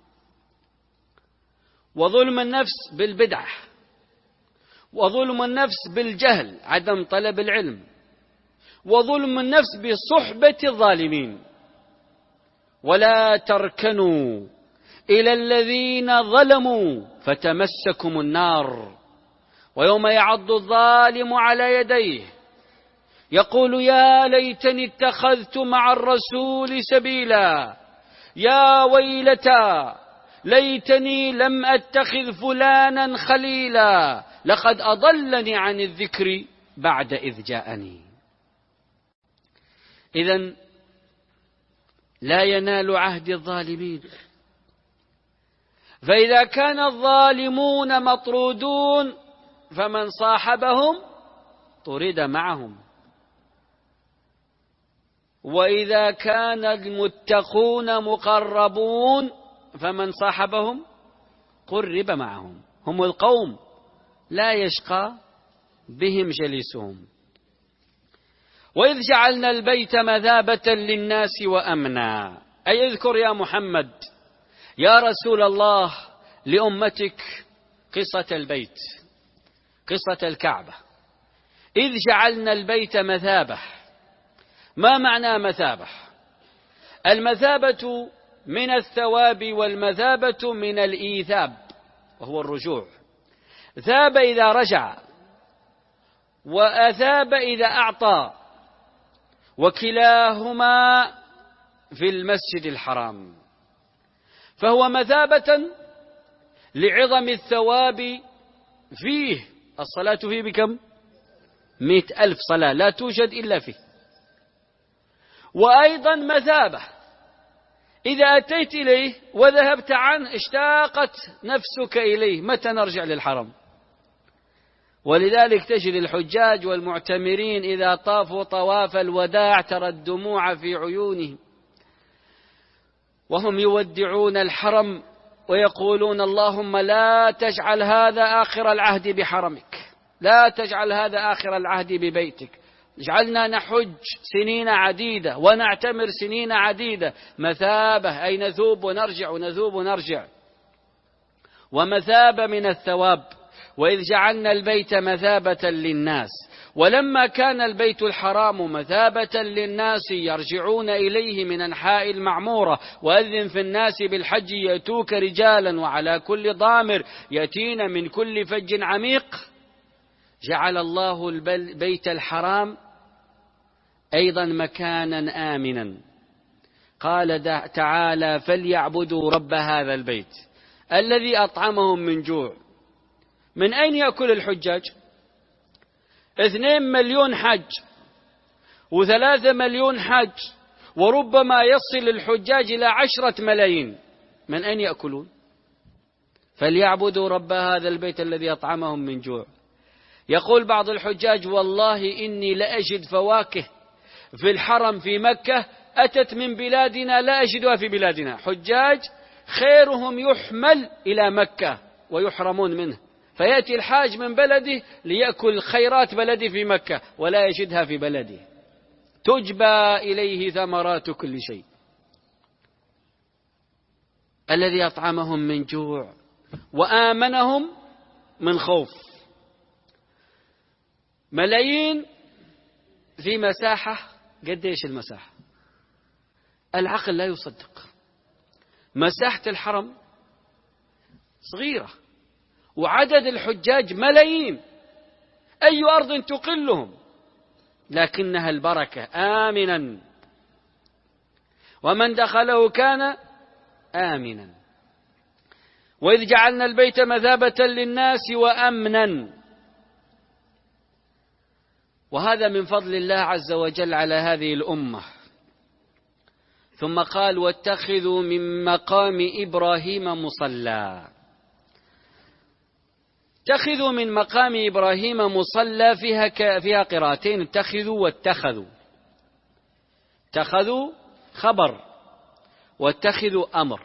وظلم النفس بالبدعة، وظلم النفس بالجهل عدم طلب العلم، وظلم النفس بصحبة الظالمين. ولا تركنوا إلى الذين ظلموا فتمسكم النار ويوم يعض الظالم على يديه يقول يا ليتني اتخذت مع الرسول سبيلا يا ويلتى ليتني لم أتخذ فلانا خليلا لقد أضلني عن الذكر بعد إذ جاءني. إذن لا ينال عهد الظالمين. فإذا كان الظالمون مطرودون فمن صاحبهم طرد معهم، وإذا كان المتقون مقربون فمن صاحبهم قرب معهم. هم القوم لا يشقى بهم جليسهم. وإذ جعلنا البيت مثابة للناس وأمنا، أي اذكر يا محمد يا رسول الله لأمتك قصة البيت، قصة الكعبة. إذ جعلنا البيت مثابة. ما معنى مثابة؟ المثابة من الثواب والمثابة من الإيثاب وهو الرجوع. ثاب إذا رجع وأثاب إذا أعطى، وكلاهما في المسجد الحرام. فهو مثابة لعظم الثواب فيه. الصلاة فيه بكم؟ مئة ألف صلاة لا توجد إلا فيه. وأيضا مثابة إذا أتيت إليه وذهبت عنه اشتاقت نفسك إليه، متى نرجع للحرم؟ ولذلك تجد الحجاج والمعتمرين إذا طافوا طواف الوداع ترى الدموع في عيونهم وهم يودعون الحرم ويقولون اللهم لا تجعل هذا آخر العهد بحرمك، لا تجعل هذا آخر العهد ببيتك، اجعلنا نحج سنين عديدة ونعتمر سنين عديدة. مثابة أي نذوب ونرجع ونذوب ونرجع، ومثابة من الثواب. وإذ جعلنا البيت مثابة للناس، ولما كان البيت الحرام مثابة للناس يرجعون إليه من أنحاء المعمورة، وأذن في الناس بالحج يأتوك رجالا وعلى كل ضامر يأتين من كل فج عميق، جعل الله البيت الحرام أيضا مكانا آمنا. قال تعالى فليعبدوا رب هذا البيت الذي أطعمهم من جوع. من أين يأكل الحجاج؟ اثنين مليون حج وثلاثة مليون حج، وربما يصل الحجاج إلى عشرة ملايين. من أين يأكلون؟ فليعبدوا رب هذا البيت الذي أطعمهم من جوع. يقول بعض الحجاج والله إني لأجد فواكه في الحرم في مكة أتت من بلادنا لا أجدها في بلادنا. حجاج خيرهم يحمل إلى مكة ويحرمون منه، فيأتي الحاج من بلده ليأكل خيرات بلده في مكة ولا يجدها في بلده. تجبى إليه ثمرات كل شيء. الذي أطعمهم من جوع وآمنهم من خوف. ملايين في مساحة، قديش المساحة؟ العقل لا يصدق. مساحة الحرم صغيرة وعدد الحجاج ملايين، أي أرض تقلهم، لكنها البركة آمنا، ومن دخله كان آمنا. وإذ جعلنا البيت مثابة للناس وأمنا. وهذا من فضل الله عز وجل على هذه الأمة. ثم قال واتخذوا من مقام إبراهيم مصلى. اتخذوا من مقام إبراهيم مصلى فيها ك... فيها قراءتين، اتخذوا واتخذوا. اتخذوا خبر واتخذوا أمر،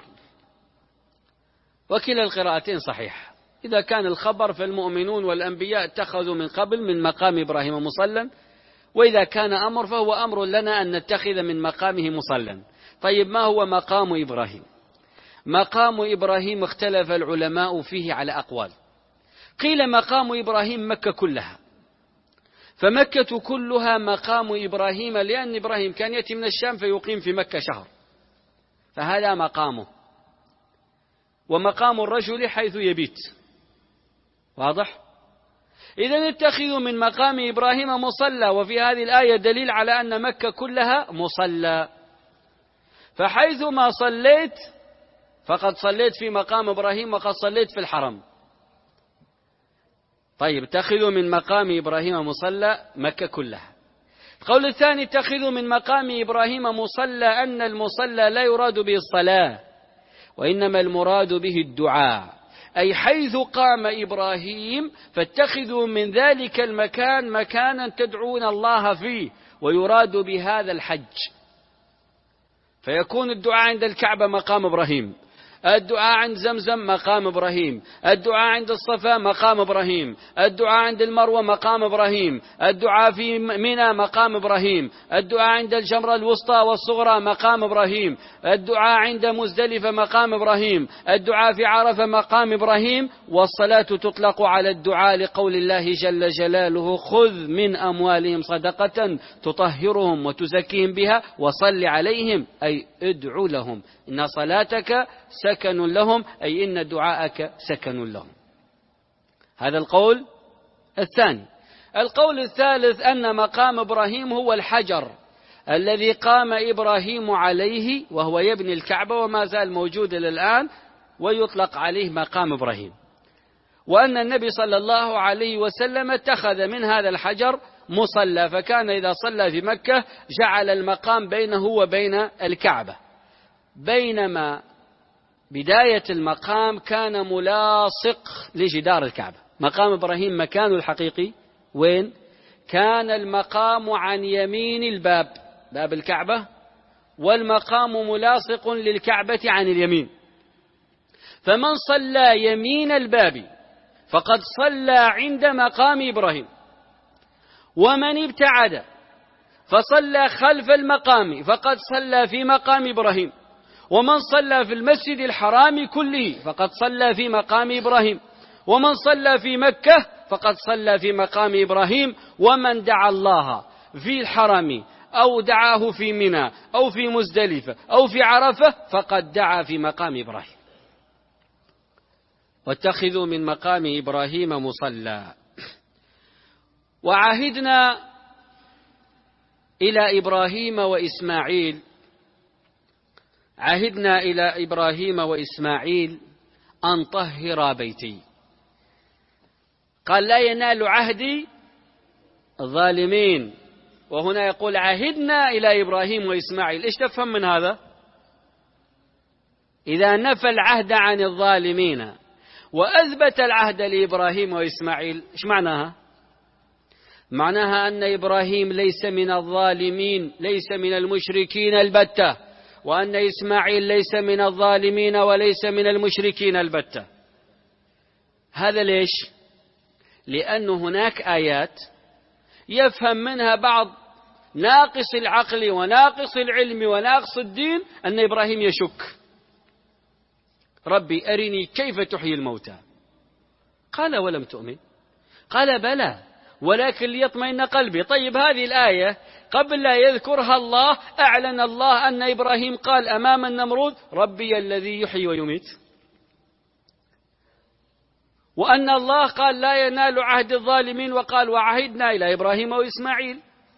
وكلا القراءتين صحيح. إذا كان الخبر فالمؤمنون والأنبياء اتخذوا من قبل من مقام إبراهيم مصلى، وإذا كان أمر فهو أمر لنا أن نتخذ من مقامه مصلى. طيب ما هو مقام إبراهيم؟ مقام إبراهيم اختلف العلماء فيه على أقوال. قيل مقام إبراهيم مكة كلها، فمكة كلها مقام إبراهيم، لأن إبراهيم كان يأتي من الشام فيقيم في مكة شهر، فهذا مقامه. ومقام الرجل حيث يبيت، واضح؟ إذن اتخذوا من مقام إبراهيم مصلى، وفي هذه الآية دليل على أن مكة كلها مصلى، فحيث ما صليت فقد صليت في مقام إبراهيم وقد صليت في الحرم. طيب اتخذوا من مقام إبراهيم مصلى مكة كلها. القول الثاني اتخذوا من مقام إبراهيم مصلى، أن المصلى لا يراد به الصلاة وإنما المراد به الدعاء، أي حيث قام إبراهيم فاتخذوا من ذلك المكان مكانا تدعون الله فيه، ويراد بهذا الحج. فيكون الدعاء عند الكعبة مقام إبراهيم، الدعاء عند زمزم مقام إبراهيم، الدعاء عند الصفا مقام إبراهيم، الدعاء عند المروة مقام إبراهيم، الدعاء في منى مقام إبراهيم، الدعاء عند الجمرة الوسطى والصغرى مقام إبراهيم، الدعاء عند مزدلفة مقام إبراهيم، الدعاء في عرفة مقام إبراهيم. والصلاة تطلق على الدعاء لقول الله جل جلاله خذ من أموالهم صدقة تطهرهم وتزكيهم بها وصل عليهم، أي ادعو لهم، إن صلاتك سكن لهم، أي إن دعاءك سكن لهم. هذا القول الثاني. القول الثالث أن مقام إبراهيم هو الحجر الذي قام إبراهيم عليه وهو يبني الكعبة وما زال موجود إلى الآن ويطلق عليه مقام إبراهيم، وأن النبي صلى الله عليه وسلم اتخذ من هذا الحجر مصلى، فكان إذا صلى في مكة جعل المقام بينه وبين الكعبة، بينما بداية المقام كان ملاصق لجدار الكعبة. مقام إبراهيم مكانه الحقيقي وين؟ كان المقام عن يمين الباب، باب الكعبة، والمقام ملاصق للكعبة عن اليمين، فمن صلى يمين الباب فقد صلى عند مقام إبراهيم، ومن ابتعد فصلى خلف المقام فقد صلى في مقام إبراهيم، ومن صلى في المسجد الحرام كله فقد صلى في مقام إبراهيم، ومن صلى في مكة فقد صلى في مقام إبراهيم، ومن دعا الله في الحرم أو دعاه في منى أو في مزدلفة أو في عرفة فقد دعا في مقام إبراهيم. واتخذوا من مقام إبراهيم مصلى. وعهدنا إلى إبراهيم وإسماعيل عهدنا إلى إبراهيم وإسماعيل أن طهر بيتي. قال لا ينال عهدي الظالمين، وهنا يقول عهدنا إلى إبراهيم وإسماعيل. إيش تفهم من هذا؟ إذا نفى العهد عن الظالمين وأثبت العهد لإبراهيم وإسماعيل، إيش معناها؟ معناها أن إبراهيم ليس من الظالمين، ليس من المشركين البتة، وأن إسماعيل ليس من الظالمين وليس من المشركين البتة. هذا ليش؟ لأن هناك آيات يفهم منها بعض ناقص العقل وناقص العلم وناقص الدين أن إبراهيم يشك: ربي أرني كيف تحيي الموتى. قال ولم تؤمن؟ قال بلى ولكن ليطمئن قلبي. طيب هذه الآية قبل لا يذكرها الله أعلن الله أن إبراهيم قال أمام النمرود: ربي الذي يحيي ويميت، وأن الله قال لا ينال عهد الظالمين، وقال وعهدنا إلى إبراهيم وإسماعيل.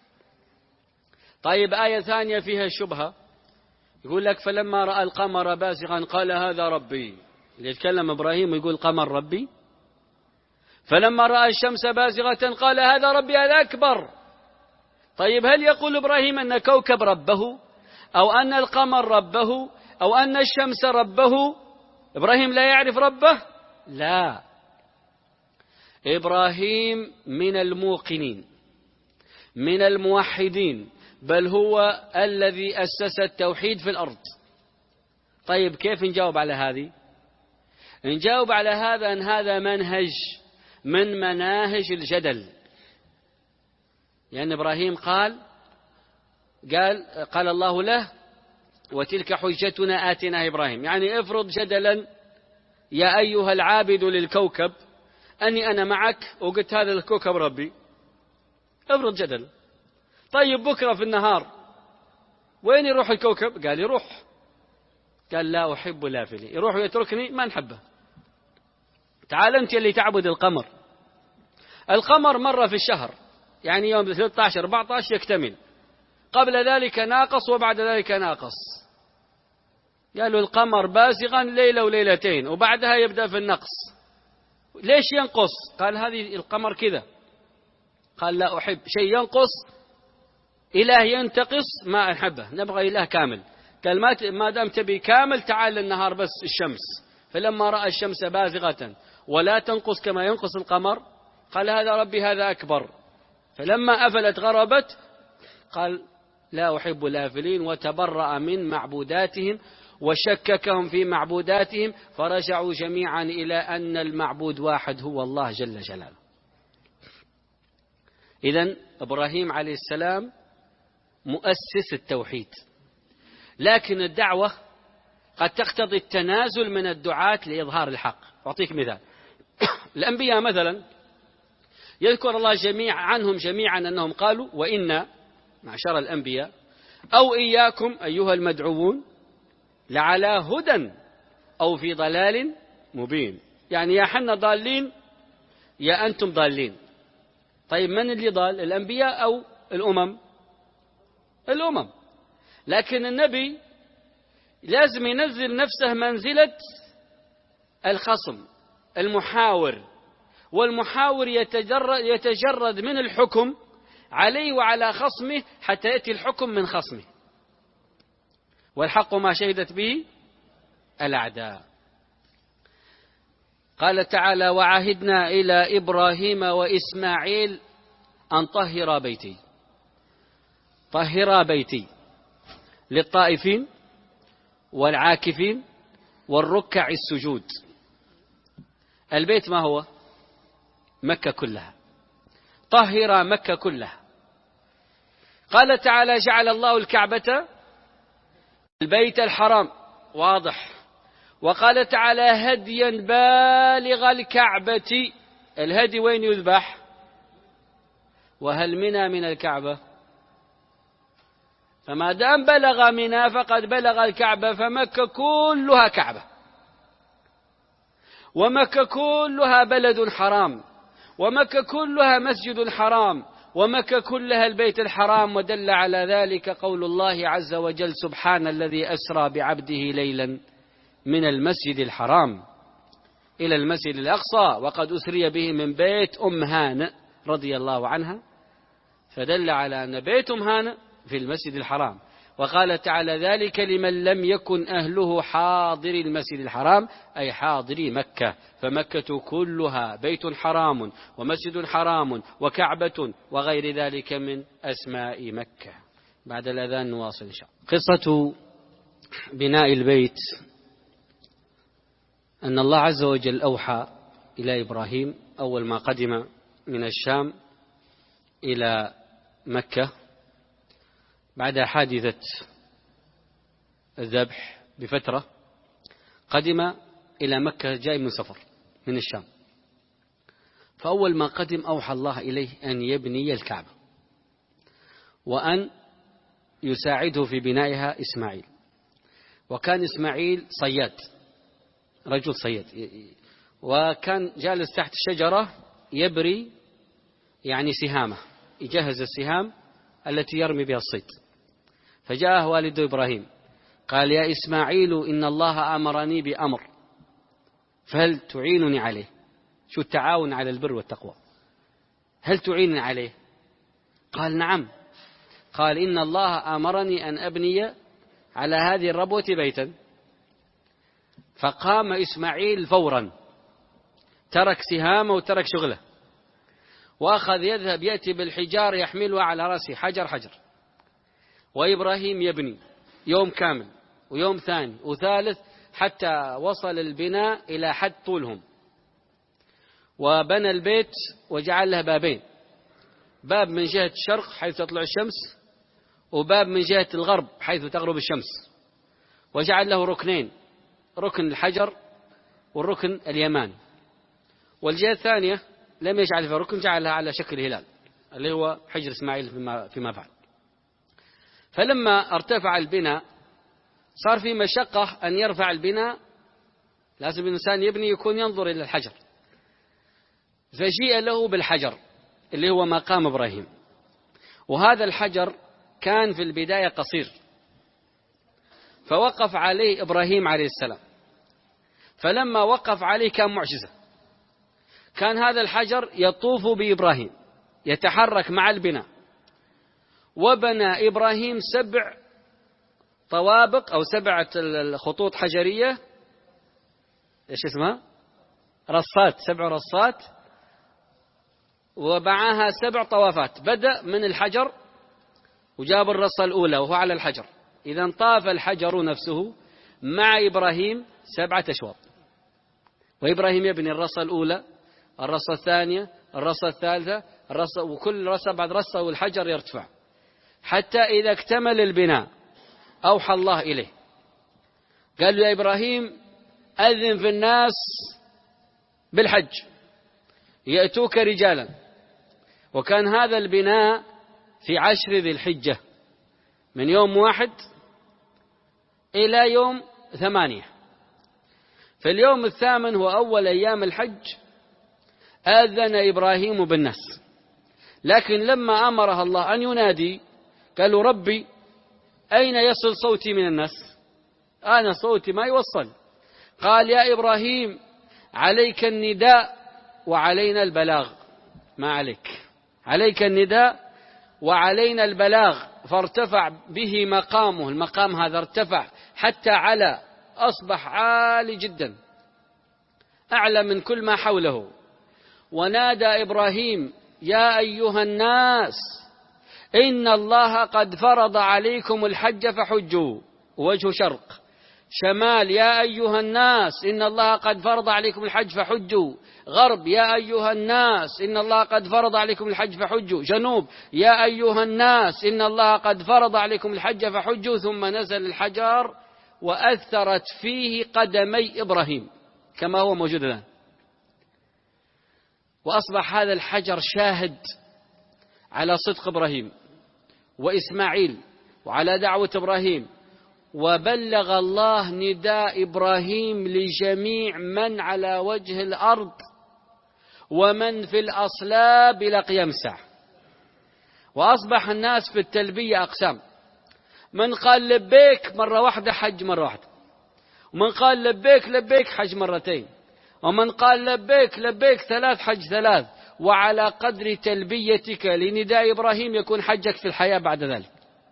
طيب آية ثانية فيها شبهة، يقول لك فلما رأى القمر بازغا قال هذا ربي. اللي يتكلم إبراهيم ويقول القمر ربي. فلما رأى الشمس بازغة قال هذا ربي هذا أكبر. طيب هل يقول إبراهيم أن كوكب ربه أو أن القمر ربه أو أن الشمس ربه؟ إبراهيم لا يعرف ربه؟ لا، إبراهيم من الموقنين من الموحدين، بل هو الذي أسس التوحيد في الأرض. طيب كيف نجاوب على هذه؟ نجاوب على هذا أن هذا منهج من مناهج الجدل. لأن إبراهيم قال قال قال الله له: وتلك حجتنا آتنا إبراهيم. يعني افرض جدلا يا أيها العابد للكوكب أني أنا معك وقلت هذا الكوكب ربي، افرض جدل. طيب بكرة في النهار وين يروح الكوكب؟ قال يروح. قال لا أحب لافلي، يروح ويتركني ما نحبه. تعال أنت اللي تعبد القمر. القمر مرة في الشهر، يعني يوم ثلاثة عشر أربعة عشر يكتمل، قبل ذلك ناقص وبعد ذلك ناقص. قالوا القمر بازغا ليلة وليلتين وبعدها يبدأ في النقص. ليش ينقص؟ قال هذه القمر كذا. قال لا أحب شيء ينقص، إله ينتقص ما أحبه، نبغى إله كامل. قال ما دام تبي كامل تعال للنهار بس الشمس. فلما رأى الشمس بازغة ولا تنقص كما ينقص القمر قال هذا ربي هذا أكبر. فلما أفلت غربت قال لا أحب الآفلين، وتبرأ من معبوداتهم وشككهم في معبوداتهم، فرجعوا جميعا إلى أن المعبود واحد هو الله جل جلاله. إذن إبراهيم عليه السلام مؤسس التوحيد، لكن الدعوة قد تقتضي التنازل من الدعاة لإظهار الحق. أعطيك مثال. الأنبياء مثلا يذكر الله جميع عنهم جميعا أنهم قالوا وإنا معشر الأنبياء أو إياكم أيها المدعوون لعلى هدى أو في ضلال مبين. يعني يا حنا ضالين يا أنتم ضالين. طيب من اللي ضال؟ الأنبياء أو الأمم؟ الأمم. لكن النبي لازم ينزل نفسه منزلة الخصم المحاور، والمحاور يتجرد, يتجرد من الحكم عليه وعلى خصمه حتى يأتي الحكم من خصمه، والحق ما شهدت به الأعداء. قال تعالى: وعهدنا إلى إبراهيم وإسماعيل أن طهرا بيتي. طهرا بيتي للطائفين والعاكفين والركع السجود. البيت ما هو؟ مكة كلها. طهر مكة كلها. قال تعالى: جعل الله الكعبة البيت الحرام، واضح. وقال تعالى: هديا بالغ الكعبة. الهدي وين يذبح؟ وهل منى من الكعبة؟ فما دام بلغ منى فقد بلغ الكعبة، فمكة كلها كعبة، ومكة كلها بلد حرام، ومكة كلها مسجد حرام، ومكة كلها البيت الحرام. ودل على ذلك قول الله عز وجل: سبحان الذي أسرى بعبده ليلا من المسجد الحرام إلى المسجد الأقصى وقد أسري به من بيت أم هانئ رضي الله عنها. فدل على أن بيت أم هانئ في المسجد الحرام. وقال تعالى: ذلك لمن لم يكن أهله حاضر المسجد الحرام، أي حاضر مكة. فمكة كلها بيت حرام ومسجد حرام وكعبة وغير ذلك من أسماء مكة. بعد الأذان نواصل إن شاء الله. قصة بناء البيت أن الله عز وجل أوحى إلى إبراهيم أول ما قدم من الشام إلى مكة بعد حادثة الذبح بفترة، قدم إلى مكة جاي من سفر من الشام. فأول ما قدم أوحى الله إليه أن يبني الكعبة وأن يساعده في بنائها إسماعيل. وكان إسماعيل صياد، رجل صياد، وكان جالس تحت شجرة يبري يعني سهامه، يجهز السهام التي يرمي بها الصيد. فجاءه والد إبراهيم قال: يا إسماعيل إن الله أمرني بأمر فهل تعينني عليه؟ شو التعاون على البر والتقوى، هل تعينني عليه؟ قال: نعم. قال: إن الله أمرني أن أبني على هذه الربوة بيتا. فقام إسماعيل فورا، ترك سهامه وترك شغله، وأخذ يذهب يأتي بالحجار يحملها على رأسه حجر حجر. وإبراهيم يبني يوم كامل ويوم ثاني وثالث حتى وصل البناء إلى حد طولهم. وبنى البيت وجعل له بابين، باب من جهة الشرق حيث تطلع الشمس، وباب من جهة الغرب حيث تغرب الشمس. وجعل له ركنين، ركن الحجر والركن اليماني. والجهة الثانية لم يجعل فيها ركن، جعلها على شكل هلال اللي هو حجر إسماعيل فيما, فيما فعل. فلما ارتفع البناء صار في مشقة أن يرفع البناء، لازم الإنسان يبني يكون ينظر إلى الحجر. فجيء له بالحجر اللي هو مقام إبراهيم. وهذا الحجر كان في البداية قصير، فوقف عليه إبراهيم عليه السلام. فلما وقف عليه كان معجزة، كان هذا الحجر يطوف بإبراهيم يتحرك مع البناء. وبنى إبراهيم سبع طوابق أو سبعة خطوط حجرية، إيش اسمها؟ رصات، سبع رصات، ومعها سبع طوافات. بدأ من الحجر وجاب الرصة الأولى وهو على الحجر، إذا طاف الحجر نفسه مع إبراهيم سبعة أشواط. وإبراهيم يبني الرصة الأولى، الرصة الثانية، الرصة الثالثة، الرصة، وكل رصة بعد رصة والحجر يرتفع حتى إذا اكتمل البناء أوحى الله إليه قال له: يا إبراهيم أذن في الناس بالحج يأتوك رجالا. وكان هذا البناء في عشر ذي الحجة من يوم واحد إلى يوم ثمانية. في اليوم الثامن هو أول أيام الحج آذن إبراهيم بالناس، لكن لما أمره الله أن ينادي قالوا: ربي أين يصل صوتي من الناس؟ أنا صوتي ما يوصل. قال يا إبراهيم عليك النداء وعلينا البلاغ. ما عليك، عليك النداء وعلينا البلاغ. فارتفع به مقامه، المقام هذا ارتفع حتى على، أصبح عالي جدا، أعلى من كل ما حوله. ونادى إبراهيم يا أيها الناس إن الله قد فرض عليكم الحج فحجوا. وجه شرق شمال يا أيها الناس إن الله قد فرض عليكم الحج فحجوا. غرب يا أيها الناس إن الله قد فرض عليكم الحج فحجوا. جنوب يا أيها الناس إن الله قد فرض عليكم الحج فحجوا. ثم نزل الحجر وأثرت فيه قدمي إبراهيم كما هو موجود الآن، وأصبح هذا الحجر شاهد على صدق إبراهيم وإسماعيل وعلى دعوة إبراهيم. وبلغ الله نداء إبراهيم لجميع من على وجه الأرض ومن في الأصلاب إلى قيام الساعة. وأصبح الناس في التلبية أقسام، من قال لبيك مرة واحدة حج مرة واحدة، ومن قال لبيك لبيك حج مرتين، ومن قال لبيك لبيك ثلاث حج ثلاث. وعلى قدر تلبيتك لنداء إبراهيم يكون حجك في الحياة بعد ذلك.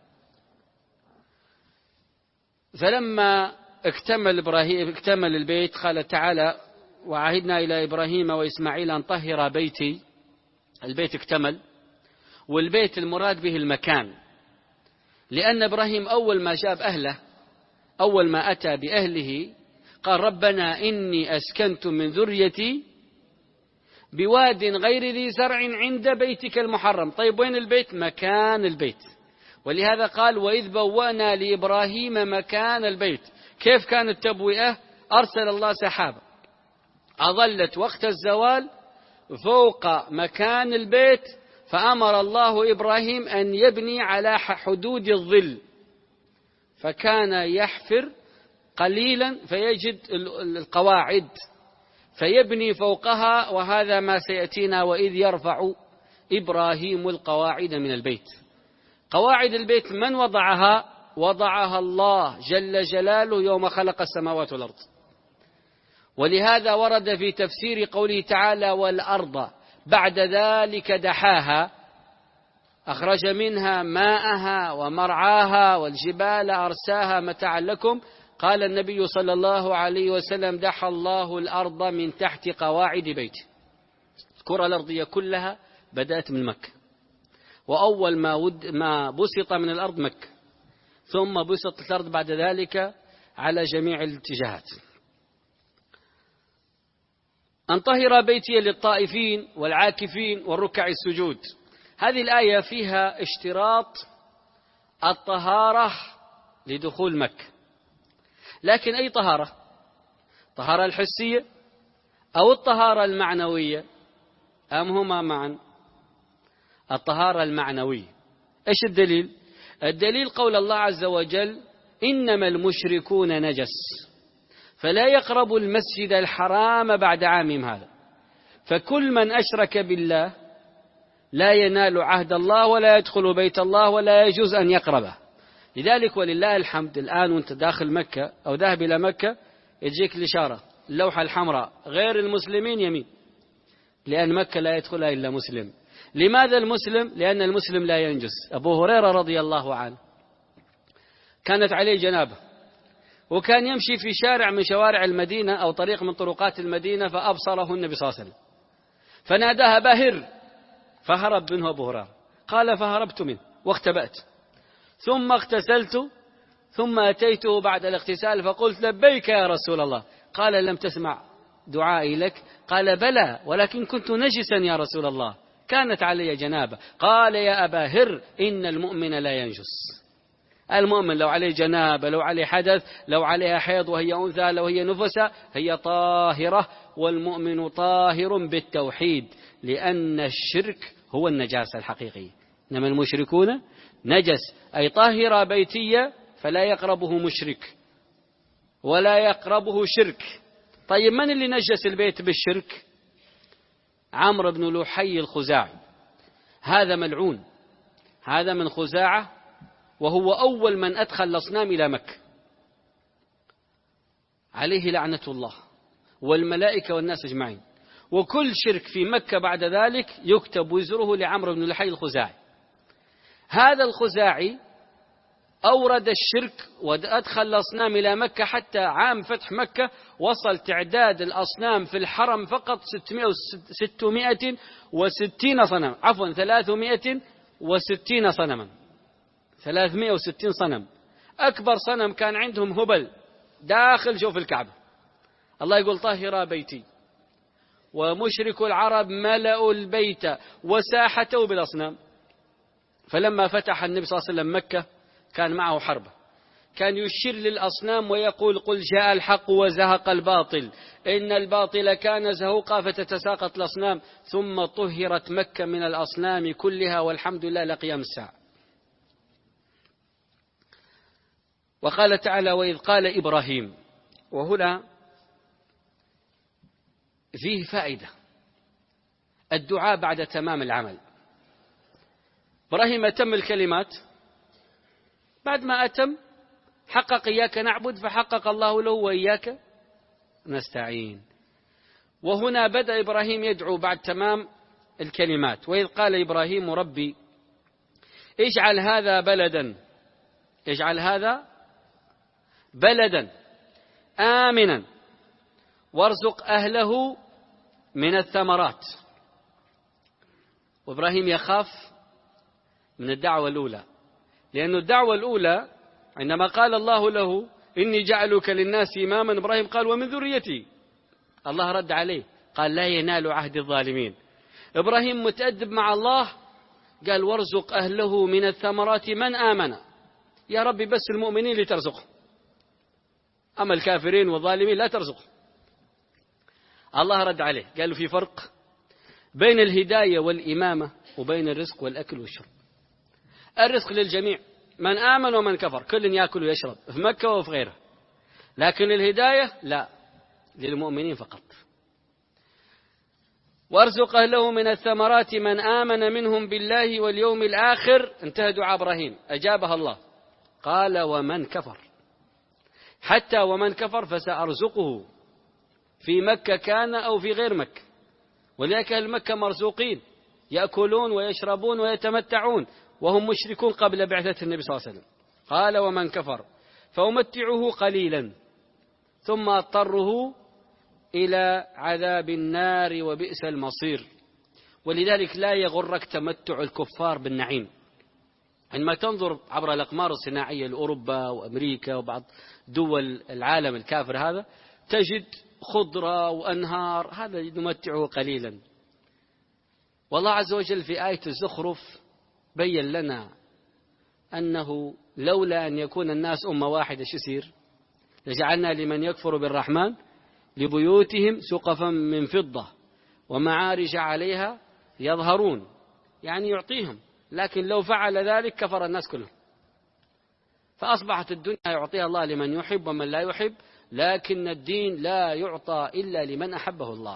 فلما اكتمل إبراهيم اكتمل البيت قال تعالى وعهدنا إلى إبراهيم وإسماعيل أن طهر بيتي. البيت اكتمل، والبيت المراد به المكان، لأن إبراهيم أول ما جاب أهله، أول ما أتى بأهله قال ربنا إني أسكنت من ذريتي بواد غير ذي زرع عند بيتك المحرم. طيب وين البيت؟ مكان البيت. ولهذا قال وإذ بوأنا لإبراهيم مكان البيت. كيف كانت التبوئة؟ أرسل الله سحابة أظلت وقت الزوال فوق مكان البيت، فأمر الله إبراهيم أن يبني على حدود الظل، فكان يحفر قليلا فيجد القواعد فيبني فوقها. وهذا ما سيأتينا وإذ يرفع إبراهيم القواعد من البيت. قواعد البيت من وضعها؟ وضعها الله جل جلاله يوم خلق السماوات والأرض. ولهذا ورد في تفسير قوله تعالى والأرض بعد ذلك دحاها أخرج منها ماءها ومرعاها والجبال أرساها متاعا لكم. قال النبي صلى الله عليه وسلم دحى الله الأرض من تحت قواعد بيته. الكرة الأرضية كلها بدأت من مكة، وأول ما, ود ما بسط من الأرض مكة، ثم بسطت الأرض بعد ذلك على جميع الاتجاهات. أن طهر بيتي للطائفين والعاكفين والركع السجود. هذه الآية فيها اشتراط الطهارة لدخول مكة، لكن أي طهارة؟ طهارة الحسية أو الطهارة المعنوية أم هما معا؟ الطهارة المعنوية. إيش الدليل؟ الدليل قول الله عز وجل إنما المشركون نجس فلا يقربوا المسجد الحرام بعد عامهم هذا. فكل من أشرك بالله لا ينال عهد الله ولا يدخل بيت الله ولا يجوز أن يقربه. لذلك ولله الحمد الآن وانت داخل مكة أو ذاهب إلى مكة يجيك الإشارة اللوحة الحمراء غير المسلمين يمين، لأن مكة لا يدخلها إلا مسلم. لماذا المسلم؟ لأن المسلم لا ينجس. أبو هريرة رضي الله عنه كانت عليه جنابة، وكان يمشي في شارع من شوارع المدينة أو طريق من طرقات المدينة فأبصره النبي صلى الله عليه وسلم فناداها باهر، فهرب منه أبو هريرة. قال فهربت منه واختبأت، ثم اغتسلت ثم أتيته بعد الاغتسال فقلت لبيك يا رسول الله. قال لم تسمع دعائي لك؟ قال بلى ولكن كنت نجسا يا رسول الله، كانت علي جنابة. قال يا أبا هر إن المؤمن لا ينجس. المؤمن لو عليه جنابة، لو عليه حدث، لو عليها حيض وهي أنثى، لو هي نفسة، هي طاهرة. والمؤمن طاهر بالتوحيد، لأن الشرك هو النجاسة الحقيقية. إنما المشركون نجس، أي طاهرة بيتية فلا يقربه مشرك ولا يقربه شرك. طيب من اللي نجس البيت بالشرك؟ عمرو بن لحي الخزاعي، هذا ملعون، هذا من خزاعة وهو أول من أدخل الأصنام إلى مكة، عليه لعنة الله والملائكة والناس أجمعين. وكل شرك في مكة بعد ذلك يكتب وزره لعمرو بن لحي الخزاعي. هذا الخزاعي أورد الشرك وأدخل الأصنام إلى مكة، حتى عام فتح مكة وصل تعداد الأصنام في الحرم فقط ستمائة وستين صنم، عفوا ثلاثمائة وستين صنما، ثلاثمائة وستين صنم. أكبر صنم كان عندهم هبل داخل جوف الكعبة. الله يقول طهر بيتي، ومشرك العرب ملأوا البيت وساحته بالأصنام. فلما فتح النبي صلى الله عليه وسلم مكة كان معه حربة، كان يشير للأصنام ويقول قل جاء الحق وزهق الباطل إن الباطل كان زهوقا، فتتساقط الأصنام. ثم طهرت مكة من الأصنام كلها والحمد لله لقيام الساعة. وقال تعالى وإذ قال إبراهيم، وهنا فيه فائدة، الدعاء بعد تمام العمل. إبراهيم أتم الكلمات، بعد ما أتم حقق إياك نعبد، فحقق الله له وإياك نستعين. وهنا بدأ إبراهيم يدعو بعد تمام الكلمات. وإذ قال إبراهيم ربي اجعل هذا بلدا اجعل هذا بلدا آمنا وارزق أهله من الثمرات. وإبراهيم يخاف من الدعوة الأولى، لأن الدعوة الأولى عندما قال الله له إني جعلك للناس إماما، إبراهيم قال ومن ذريتي. الله رد عليه قال لا ينال عهد الظالمين. إبراهيم متأدب مع الله، قال وارزق أهله من الثمرات من آمن. يا ربي بس المؤمنين اللي ترزقهم، أما الكافرين والظالمين لا ترزقهم. الله رد عليه قال له في فرق بين الهداية والإمامة وبين الرزق والأكل والشرب. الرزق للجميع، من آمن ومن كفر كل يأكل ويشرب في مكة وفي غيرها، لكن الهداية لا، للمؤمنين فقط. وارزق أهله من الثمرات من آمن منهم بالله واليوم الآخر. انتهى دعاء إبراهيم، أجابها الله. قال ومن كفر، حتى ومن كفر فسأرزقه في مكة كان أو في غير مكة. ولذلك أهل مكة مرزوقين، يأكلون ويشربون ويتمتعون وهم مشركون قبل بعثة النبي صلى الله عليه وسلم. قال ومن كفر فأمتعه قليلا ثم أضطره إلى عذاب النار وبئس المصير. ولذلك لا يغرك تمتع الكفار بالنعيم. عندما تنظر عبر الأقمار الصناعية لأوروبا وأمريكا وبعض دول العالم الكافر هذا، تجد خضرة وأنهار، هذا نمتعه قليلا. والله عز وجل في آية الزخرف بين لنا أنه لولا أن يكون الناس أمة واحدة شو يصير؟ لجعلنا لمن يكفر بالرحمن لبيوتهم سقفا من فضة ومعارج عليها يظهرون، يعني يعطيهم، لكن لو فعل ذلك كفر الناس كلهم. فأصبحت الدنيا يعطيها الله لمن يحب ومن لا يحب، لكن الدين لا يعطى إلا لمن أحبه الله.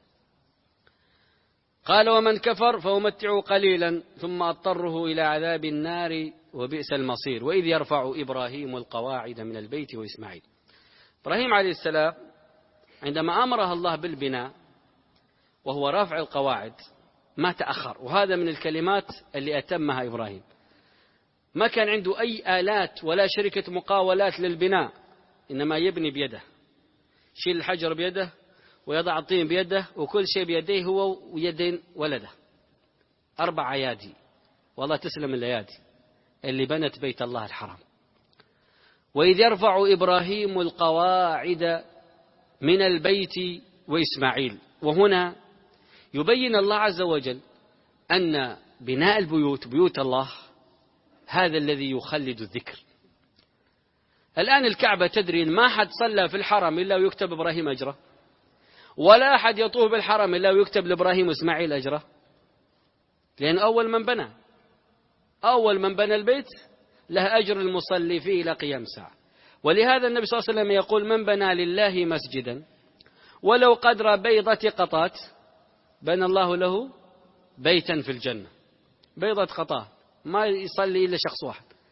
قال ومن كفر فأمتعه قليلا ثم أضطره إلى عذاب النار وبئس المصير. وإذ يرفع إبراهيم القواعد من البيت وإسماعيل. إبراهيم عليه السلام عندما أمره الله بالبناء وهو رافع القواعد ما تأخر، وهذا من الكلمات اللي أتمها إبراهيم. ما كان عنده أي آلات ولا شركة مقاولات للبناء، إنما يبني بيده، شيل الحجر بيده ويضع الطين بيده وكل شيء بيديه هو ويدين ولده، أربع أيادي. والله تسلم الأيادي اللي بنت بيت الله الحرام. وإذ يرفع إبراهيم القواعد من البيت وإسماعيل. وهنا يبين الله عز وجل أن بناء البيوت، بيوت الله، هذا الذي يخلد الذكر. الآن الكعبة تدري ما حد صلى في الحرم إلا ويكتب إبراهيم أجره، ولا أحد يطوف بالحرم إلا ويكتب لإبراهيم وإسماعيل أجره، لأن أول من بنى أول من بنى البيت له أجر المصلي فيه إلى قيام ساعة. ولهذا النبي صلى الله عليه وسلم يقول من بنى لله مسجدا ولو قدر بيضة قطات بنى الله له بيتا في الجنة. بيضة قطات ما يصلي إلا شخص واحد،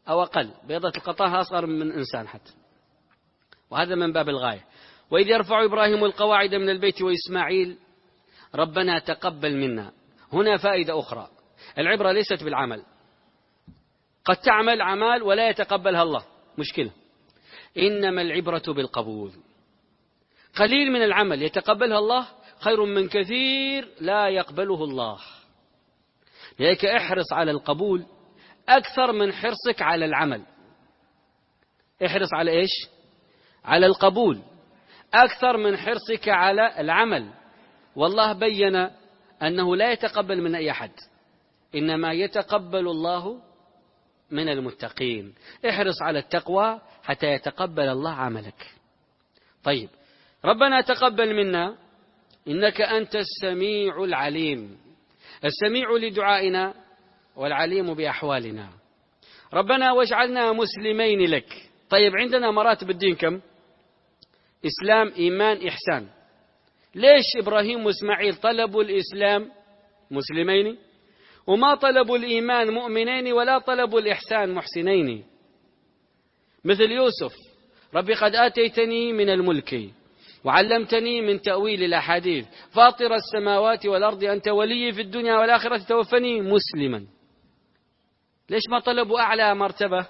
أو أقل، بيضة القطاها أصغر من إنسان حتى، وهذا من باب الغاية. وإذ يرفع إبراهيم القواعد من البيت وإسماعيل ربنا تقبل منا. هنا فائدة أخرى، العبرة ليست بالعمل، قد تعمل أعمال ولا يتقبلها الله، مشكلة، إنما العبرة بالقبول. قليل من العمل يتقبلها الله خير من كثير لا يقبله الله. لذلك احرص على القبول أكثر من حرصك على العمل. احرص على إيش؟ على القبول أكثر من حرصك على العمل. والله بين أنه لا يتقبل من أي أحد، إنما يتقبل الله من المتقين. احرص على التقوى حتى يتقبل الله عملك. طيب، ربنا تقبل منا إنك أنت السميع العليم، السميع لدعائنا والعليم بأحوالنا. ربنا واجعلنا مسلمين لك. طيب، عندنا مراتب الدين كم؟ إسلام، إيمان، إحسان. ليش إبراهيم وإسماعيل طلبوا الإسلام مسلمين وما طلبوا الإيمان مؤمنين ولا طلبوا الإحسان محسنين؟ مثل يوسف، ربي قد آتيتني من الملك وعلمتني من تأويل الأحاديث فاطر السماوات والأرض أنت ولي في الدنيا والآخرة توفني مسلما. ليش ما طلبوا أعلى مرتبة؟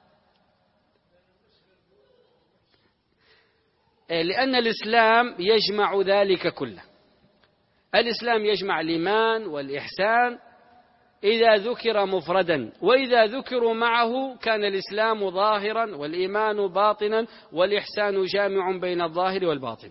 لأن الإسلام يجمع ذلك كله. الإسلام يجمع الإيمان والإحسان إذا ذكر مفردا، وإذا ذكروا معه كان الإسلام ظاهرا والإيمان باطنا والإحسان جامع بين الظاهر والباطن.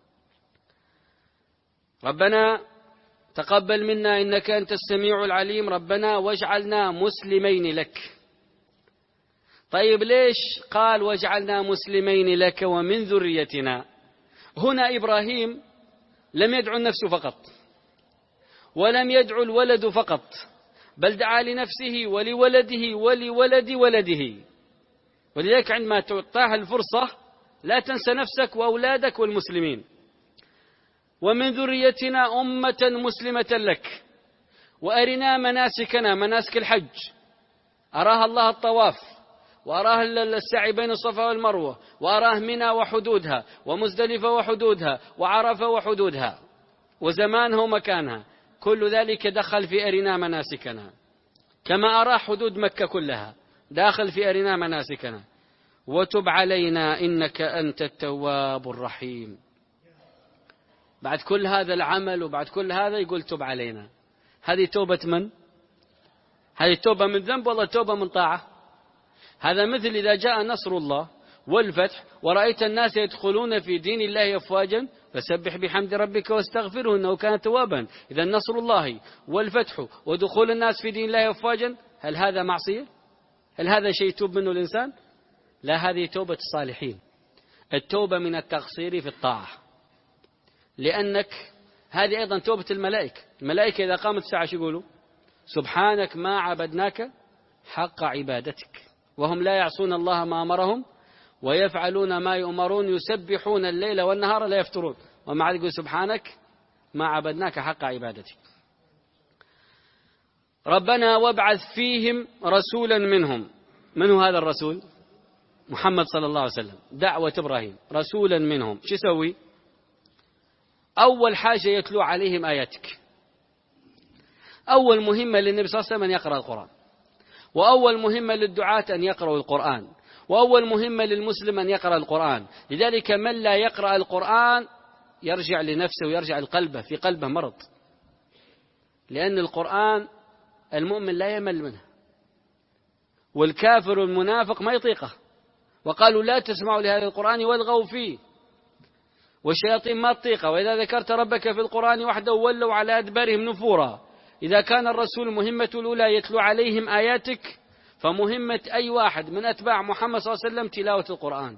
ربنا تقبل منا إنك أنت السميع العليم. ربنا واجعلنا مسلمين لك. طيب، ليش قال واجعلنا مسلمين لك ومن ذريتنا؟ هنا إبراهيم لم يدعو النفس فقط ولم يدعو الولد فقط، بل دعا لنفسه ولولده ولولد ولده. ولذلك عندما تعطاها الفرصة لا تنسى نفسك وأولادك والمسلمين. ومن ذريتنا أمة مسلمة لك وأرنا مناسكنا، مناسك الحج أراها الله الطواف، وأراه السعي بين الصفا والمروة، وأراه منى وحدودها، ومزدلفة وحدودها، وعرفة وحدودها، وزمانها ومكانها، كل ذلك دخل في أرنا مناسكنا. كما أراه حدود مكة كلها داخل في أرنا مناسكنا. وتب علينا إنك أنت التواب الرحيم. بعد كل هذا العمل وبعد كل هذا يقول تب علينا. هذه توبة من؟ هذه توبة من ذنب والله توبة من طاعة؟ هذا مثل إذا جاء نصر الله والفتح ورأيت الناس يدخلون في دين الله أفواجا فسبح بحمد ربك واستغفره إنه كان توابا. إذا نصر الله والفتح ودخول الناس في دين الله أفواجا، هل هذا معصية؟ هل هذا شيء يتوب منه الإنسان؟ لا، هذه توبة الصالحين، التوبة من التقصير في الطاعة. لأنك هذه أيضا توبة الملائكة. الملائكة إذا قامت الساعة شو يقولوا؟ سبحانك ما عبدناك حق عبادتك وهم لا يعصون الله ما أمرهم ويفعلون ما يؤمرون يسبحون الليل والنهار لا يفترون، ومع ذلك يقول سبحانك ما عبدناك حق عبادتك. ربنا وابعث فيهم رسولا منهم. من هو هذا الرسول؟ محمد صلى الله عليه وسلم. دعوة إبراهيم رسولا منهم. شو يسوي؟ أول حاجة يتلو عليهم آياتك. أول مهمة للنبي صلى الله عليه وسلم أن يقرأ القرآن، وأول مهمة للدعاة أن يقرأوا القرآن، وأول مهمة للمسلم أن يقرأ القرآن. لذلك من لا يقرأ القرآن يرجع لنفسه ويرجع لقلبه، في قلبه مرض، لأن القرآن المؤمن لا يمل منه، والكافر والمنافق ما يطيقه. وقالوا لا تسمعوا لهذا القرآن والغوا فيه، والشياطين ما تطيقه. وإذا ذكرت ربك في القرآن وحده ولوا على أدبارهم نفورا. إذا كان الرسول مهمة الأولى يتلو عليهم آياتك، فمهمة أي واحد من أتباع محمد صلى الله عليه وسلم تلاوة القرآن،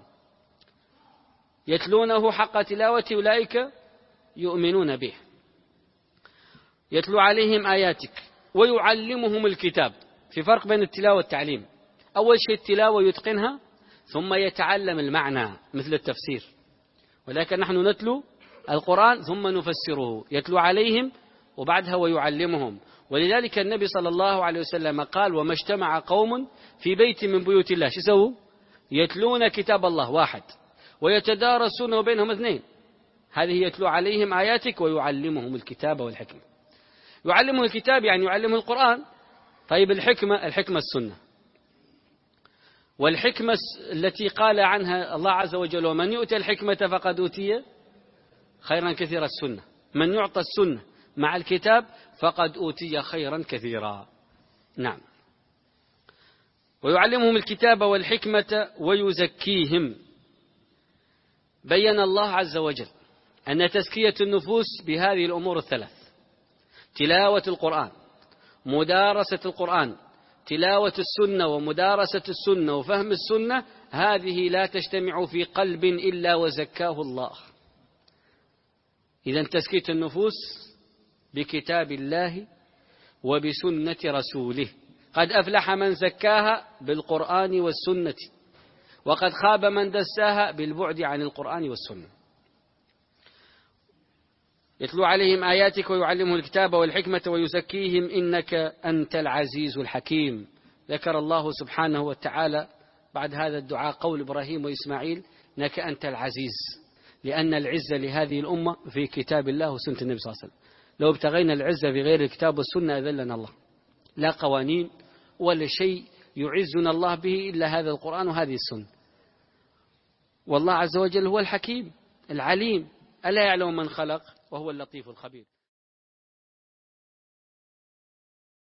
يتلونه حق تلاوته أولئك يؤمنون به. يتلو عليهم آياتك ويعلمهم الكتاب. في فرق بين التلاوة والتعليم. أول شيء التلاوة يتقنها ثم يتعلم المعنى مثل التفسير، ولكن نحن نتلو القرآن ثم نفسره. يتلو عليهم وبعدها ويعلمهم ولذلك النبي صلى الله عليه وسلم قال وما اجتمع قوم في بيت من بيوت الله شو يسووا؟ يتلون كتاب الله واحد ويتدارسونه بينهم اثنين، هذه يتلو عليهم آياتك ويعلمهم الكتاب والحكمة. يعلمه الكتاب يعني يعلمه القرآن. طيب الحكمة، الحكمة السنة، والحكمة التي قال عنها الله عز وجل ومن يؤتى الحكمة فقد أوتي خيرا كثيرا السنة، من يعطى السنة مع الكتاب فقد أوتي خيرا كثيرا. نعم. ويعلمهم الكتاب والحكمة ويزكيهم. بين الله عز وجل أن تزكية النفوس بهذه الأمور الثلاث: تلاوة القرآن، مدارسة القرآن، تلاوة السنة ومدارسة السنة وفهم السنة، هذه لا تجتمع في قلب إلا وزكاه الله. إذن تزكية النفوس بكتاب الله وبسنة رسوله. قد أفلح من زكاها بالقرآن والسنة، وقد خاب من دساها بالبعد عن القرآن والسنة. يتلو عليهم آياتك ويعلمهم الكتاب والحكمة ويزكيهم إنك أنت العزيز الحكيم. ذكر الله سبحانه وتعالى بعد هذا الدعاء قول إبراهيم وإسماعيل إنك أنت العزيز، لأن العزة لهذه الأمة في كتاب الله وسنة النبي صلى الله عليه وسلم. لو ابتغينا العزة في غير الكتاب والسنة أذلنا الله. لا قوانين ولا شيء يعزنا الله به إلا هذا القرآن وهذه السنة. والله عز وجل هو الحكيم العليم، ألا يعلم من خلق وهو اللطيف الخبير.